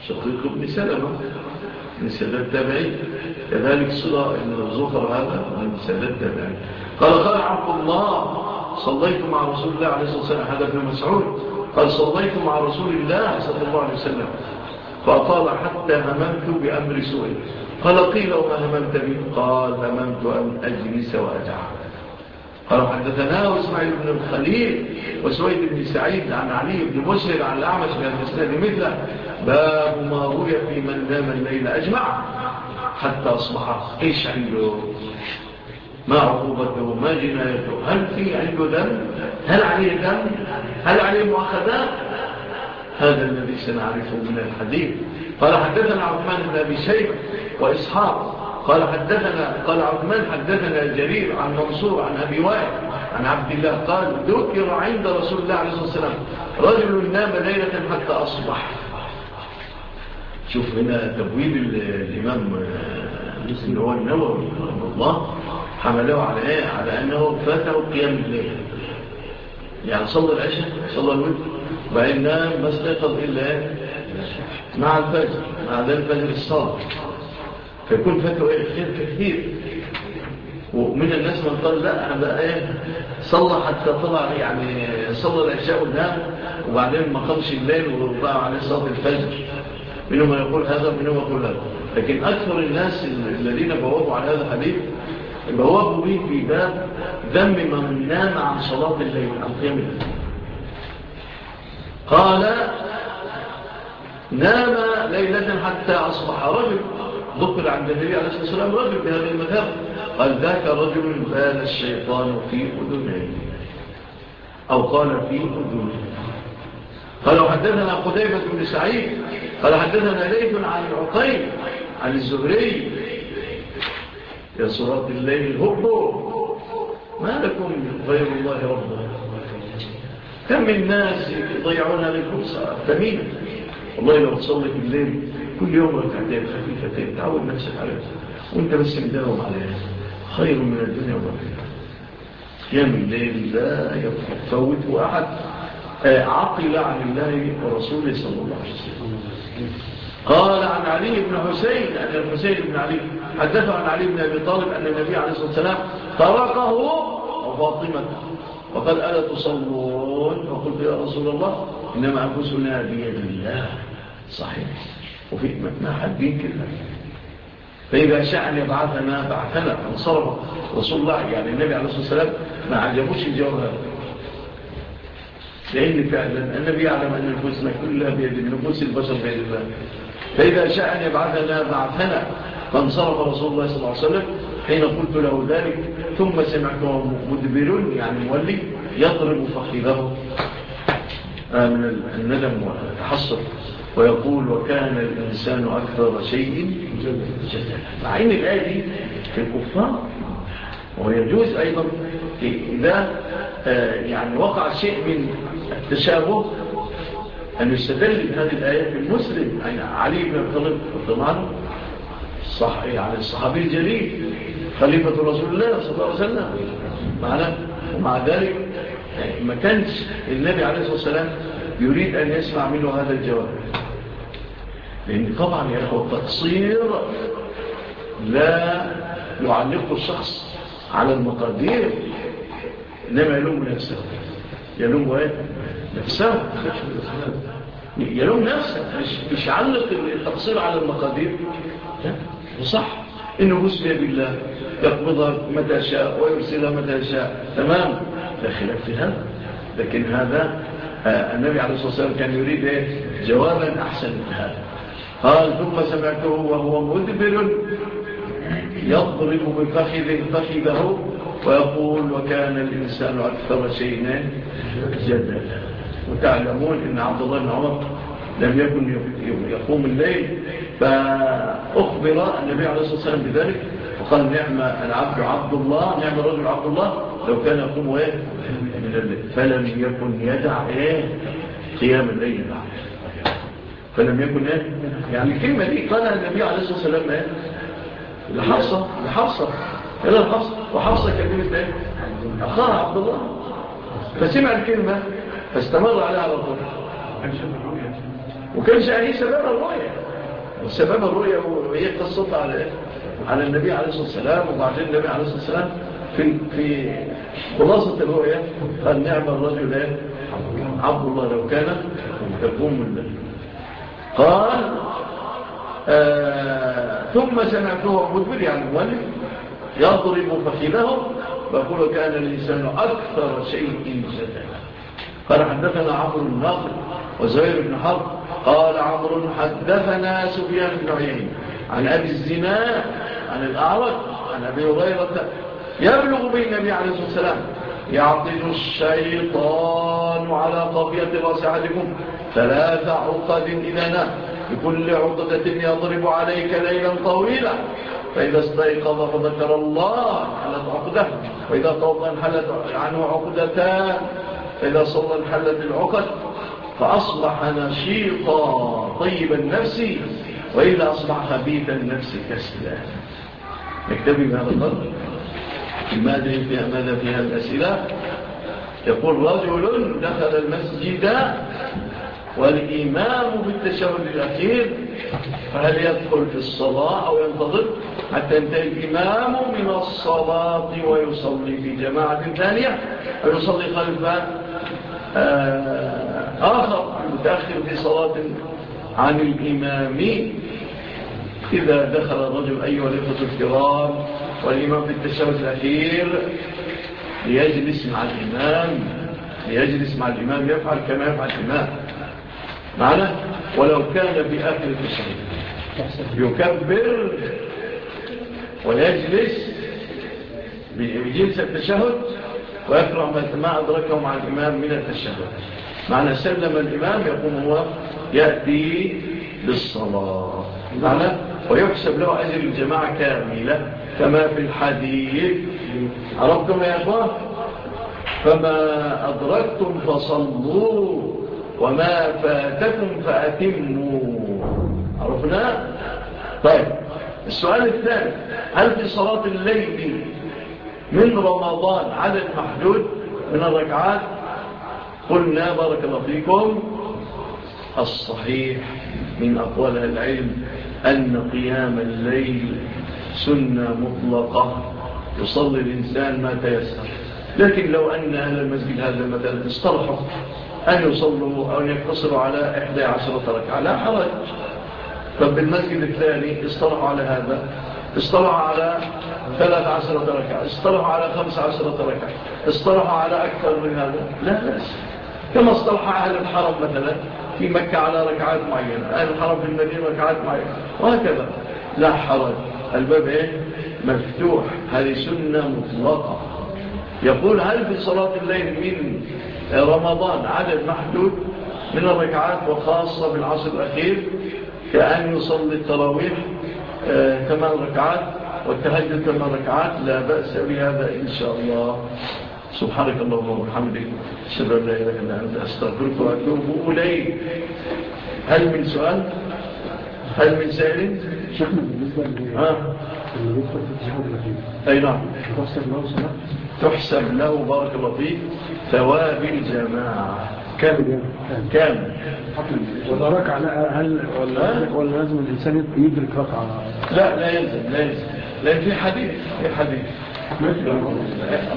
شقيق بن سلمة من سادات التابعين. كذلك صلة بن زفر هذا من سادات التابعين. قال عبد الله صليت مع رسول الله عليه الصلاة والسلام، هذا ابن مسعود قال صليت مع رسول الله صلى الله عليه وسلم فأطال حتى هممت بأمر سوء. قال قيل وما هممت به؟ قال هممت أن أجلس وأدعى. قال حدثنا إسماعيل بن الخليل وسويد بن سعيد عن علي بن مسهر عن الأعمش من الإسناد مثله باب ما روي في من نام الليل أجمع حتى أصبح. إيش عنده؟ ما عقوبته؟ ما جنايته؟ هل في عنده دم؟ هل عليه دم؟ هل عليه مؤاخذات؟ هذا الذي سنعرفه من الحديث. قال حدثنا عثمان بن أبي شيبة وإسحاق قال عثمان حدثنا جرير عن منصور عن أبي وائل عن عبد الله قال ذكر عند رسول الله عليه الصلاة والسلام رجل نام ليلة حتى أصبح. شوف هنا تبويب الإمام اللي هو النووي رحمه الله حمله على ايه؟ على أنه فاته قيام الليل، يعني صلى العشاء صلى الوتر وبعدين نام ما استيقظ إلا مع الفجر، مع ذلك الفجر الصادق، فيكون فاته ايه؟ خير كثير. ومن الناس من قال لا هذا ايه صلى حتى طلع، يعني صلى العشاء ونام وبعدين ما قامش الليل وضاع عليه صلاة الفجر. منهم يقول هذا ومنهم يقول هذا، لكن أكثر الناس الذين بوابوا على هذا الحديث بوابوا به في باب ذم من نام عن صلاة الليل عن قيام الليل. قال نام ليلة حتى أصبح. رجل ذكر عند النبي عليه الصلاة والسلام رجل بهذا المذهب قال ذاك رجل بال الشيطان في أذنيه، أو قال في أذنيه. قال حدثنا قتيبة بن سعيد قال حدثنا ليث عن عقيل عن الزهري يا صلاة الليل هبوا ما لكم غير الله ربنا. كم من الناس يضيعون هذه الفرصة ثمينة. والله لو تصلي في الليل كل يوم ركعتين خفيفتين تعود نفسك عليها وانت بس مداوم عليها خير من الدنيا وبركة. قيام الليل لا يفوته أحد عقل عن الله ورسوله صلى الله عليه وسلم. قال عن علي بن حسين أن الحسين بن علي حدث عن علي بن أبي طالب أن النبي عليه الصلاة والسلام طرقه وفاطمة وقال ألا تصلون؟ فقلت يا رسول الله إنما أنفسنا بيد الله. صحيح، وفي ما حد ينكر. فإذا شاء أن يبعثنا بعثنا. فانصرف رسول الله يعني النبي عليه الصلاة والسلام ما عجبوش الجواب هذا، لأن فعلا النبي يعلم أن نفوسنا كلها بيد نفوس البشر بيد الله. فإذا شاء أن يبعثنا بعثنا. فانصرف رسول الله صلى الله عليه وسلم حين قلت له ذلك ثم سمعته مدبر يعني مولي يضرب فخذه من الندم والتحسر ويقول وكان الإنسان أكثر شيء جدلا. مع أن الآية دي في الكفار ويجوز أيضا إذا يعني وقع شيء من التشابه أن يستدل بهذه الآية في المسلم. يعني علي بن أبي طالب طبعا صح، يعني الصحابي الجليل خليفة رسول الله صلى الله عليه وسلم معنا، ومع ذلك ما كانش النبي عليه الصلاة والسلام يريد أن يسمع منه هذا الجواب، لأن طبعا يا أخوة التقصير لا يعلق الشخص على المقادير، إنما يلوم نفسه. يلوم ايه؟ نفسه، يلوم نفسه، مش يعلق التقصير على المقادير. وصح إنه مسلم بالله يقبضها متى شاء ويرسلها متى شاء، تمام، لا خلاف في هذا. لكن هذا النبي عليه الصلاة والسلام كان يريد إيه؟ جوابا أحسن من هذا. قال ثم سمعته وهو مدبر يضرب بفخذه ويقول وكان الإنسان أكثر شيء جدلا. وتعلمون إن عبد الله بن عمر لم يكن يقوم الليل، فأخبر النبي عليه الصلاة والسلام بذلك وقال نعم العبد عبد الله، نعم الرجل عبد الله لو كان يقوم من الليل، فلم يكن يدع قيام الليل بعد، فلم يكن يعني الكلمة دي قالها النبي عليه الصلاة والسلام لحفصة إلى الحفصة، وحفصة كلمة أخاها عبد الله، فسمع الكلمة فاستمر عليها على طول، وكان شأنه سبب الرؤية. وسبب الرؤية وهي قصة على النبي عليه الصلاة والسلام. وبعدين النبي عليه الصلاة والسلام في خلاصة الرؤية قال نعم الرجل عبد الله لو كان يقوم الليل. قال ثم سمعته مدبر يعني مؤلف يضرب فخذه ويقول كان الإنسان أكثر شيء جدلا. قال حدثنا عمرو الناقد وزهير بن حرب قال عمرو حدثنا سفيان بن عيينة عن أبي الزناد عن الأعرج عن أبي هريرة يبلغ به النبي عليه الصلاة والسلام يعقد الشيطان على قضية رأس أحدكم 3 عقد إذا نام بكل عقدة يضرب عليك ليلا طويلا فإذا استيقظ فذكر الله انحلت عقدة وإذا توضأ انحلت عنه عقدتان فإذا صلى انحلت العقد فأصبح نشيطا طيب النفس وإلا أصبح خبيث النفس كسلا. نكتبي بهذا القدر. ماذا فيها الأسئلة؟ يقول رجل دخل المسجد والإمام بالتشهد الأخير فهل يدخل في الصلاة أو ينتظر حتى ينتهي الإمام من الصلاة ويصلي في جماعة ثانية أو يصلي خلف آخر متأخر في صلاة عن الإمام؟ إذا دخل الرجل أيها الإخوة الكرام والإمام في التشهد الأخير ليجلس مع الإمام يفعل كما يفعل الإمام معنا. ولو كان في آخر التشهد يكبر ويجلس بجلسة التشهد ويقرأ ما أدركه مع الإمام من التشهد. معنى سلم الإمام يقوم هو يأتي بالصلاة معنا ويحسب له أجر الجماعة كاملة كما في الحديث. عرفتم يا أخوة؟ فما أدركتم فصلوا وما فاتكم فأتموا. عرفنا؟ طيب السؤال الثاني هل في صلاة الليل من رمضان عدد محدود من الركعات؟ قلنا بارك الله فيكم الصحيح من أقوال العلم أن قيام الليل سنة مطلقة يصلي الإنسان ما تيسر. لكن لو أن أهل المسجد هذا مثلا اصطلحوا أن يصلوا أو يقتصروا على 11 ركعة لا حرج. فبالمسجد الثاني اصطلحوا على هذا، اصطلحوا على 13 ركعة، اصطلحوا على 15 ركعة، اصطلحوا على أكثر من هذا لا بأس. كما اصطلح أهل الحرم مثلا في مكة على ركعات معينة، أهل الحرم في المدينة ركعات معينة وهكذا لا حرج. الباب مفتوح. هذه سنة مطلقة. يقول هل في صلاة الليل من رمضان عدد محدود من الركعات وخاصة بالعصر الأخير كأن يصلي التراويح 8 ركعات والتهجد 8 ركعات؟ لا بأس بهذا إن شاء الله. سبحانك اللهم وبحمدك أشهد أن لا إله إلا أنت أستغفرك وأتوب إليك. هل من سؤال؟ هل من سائل؟ شيخنا بالنسبة اللي يدخل في الجهاد الأخير أي نعم تحسب له صلاة؟ تحسب له بارك الله فيك ثواب الجماعة كامل. ولا ركعة هل ولا لازم الإنسان يدرك ركعة؟ لا يلزم لأن في حديث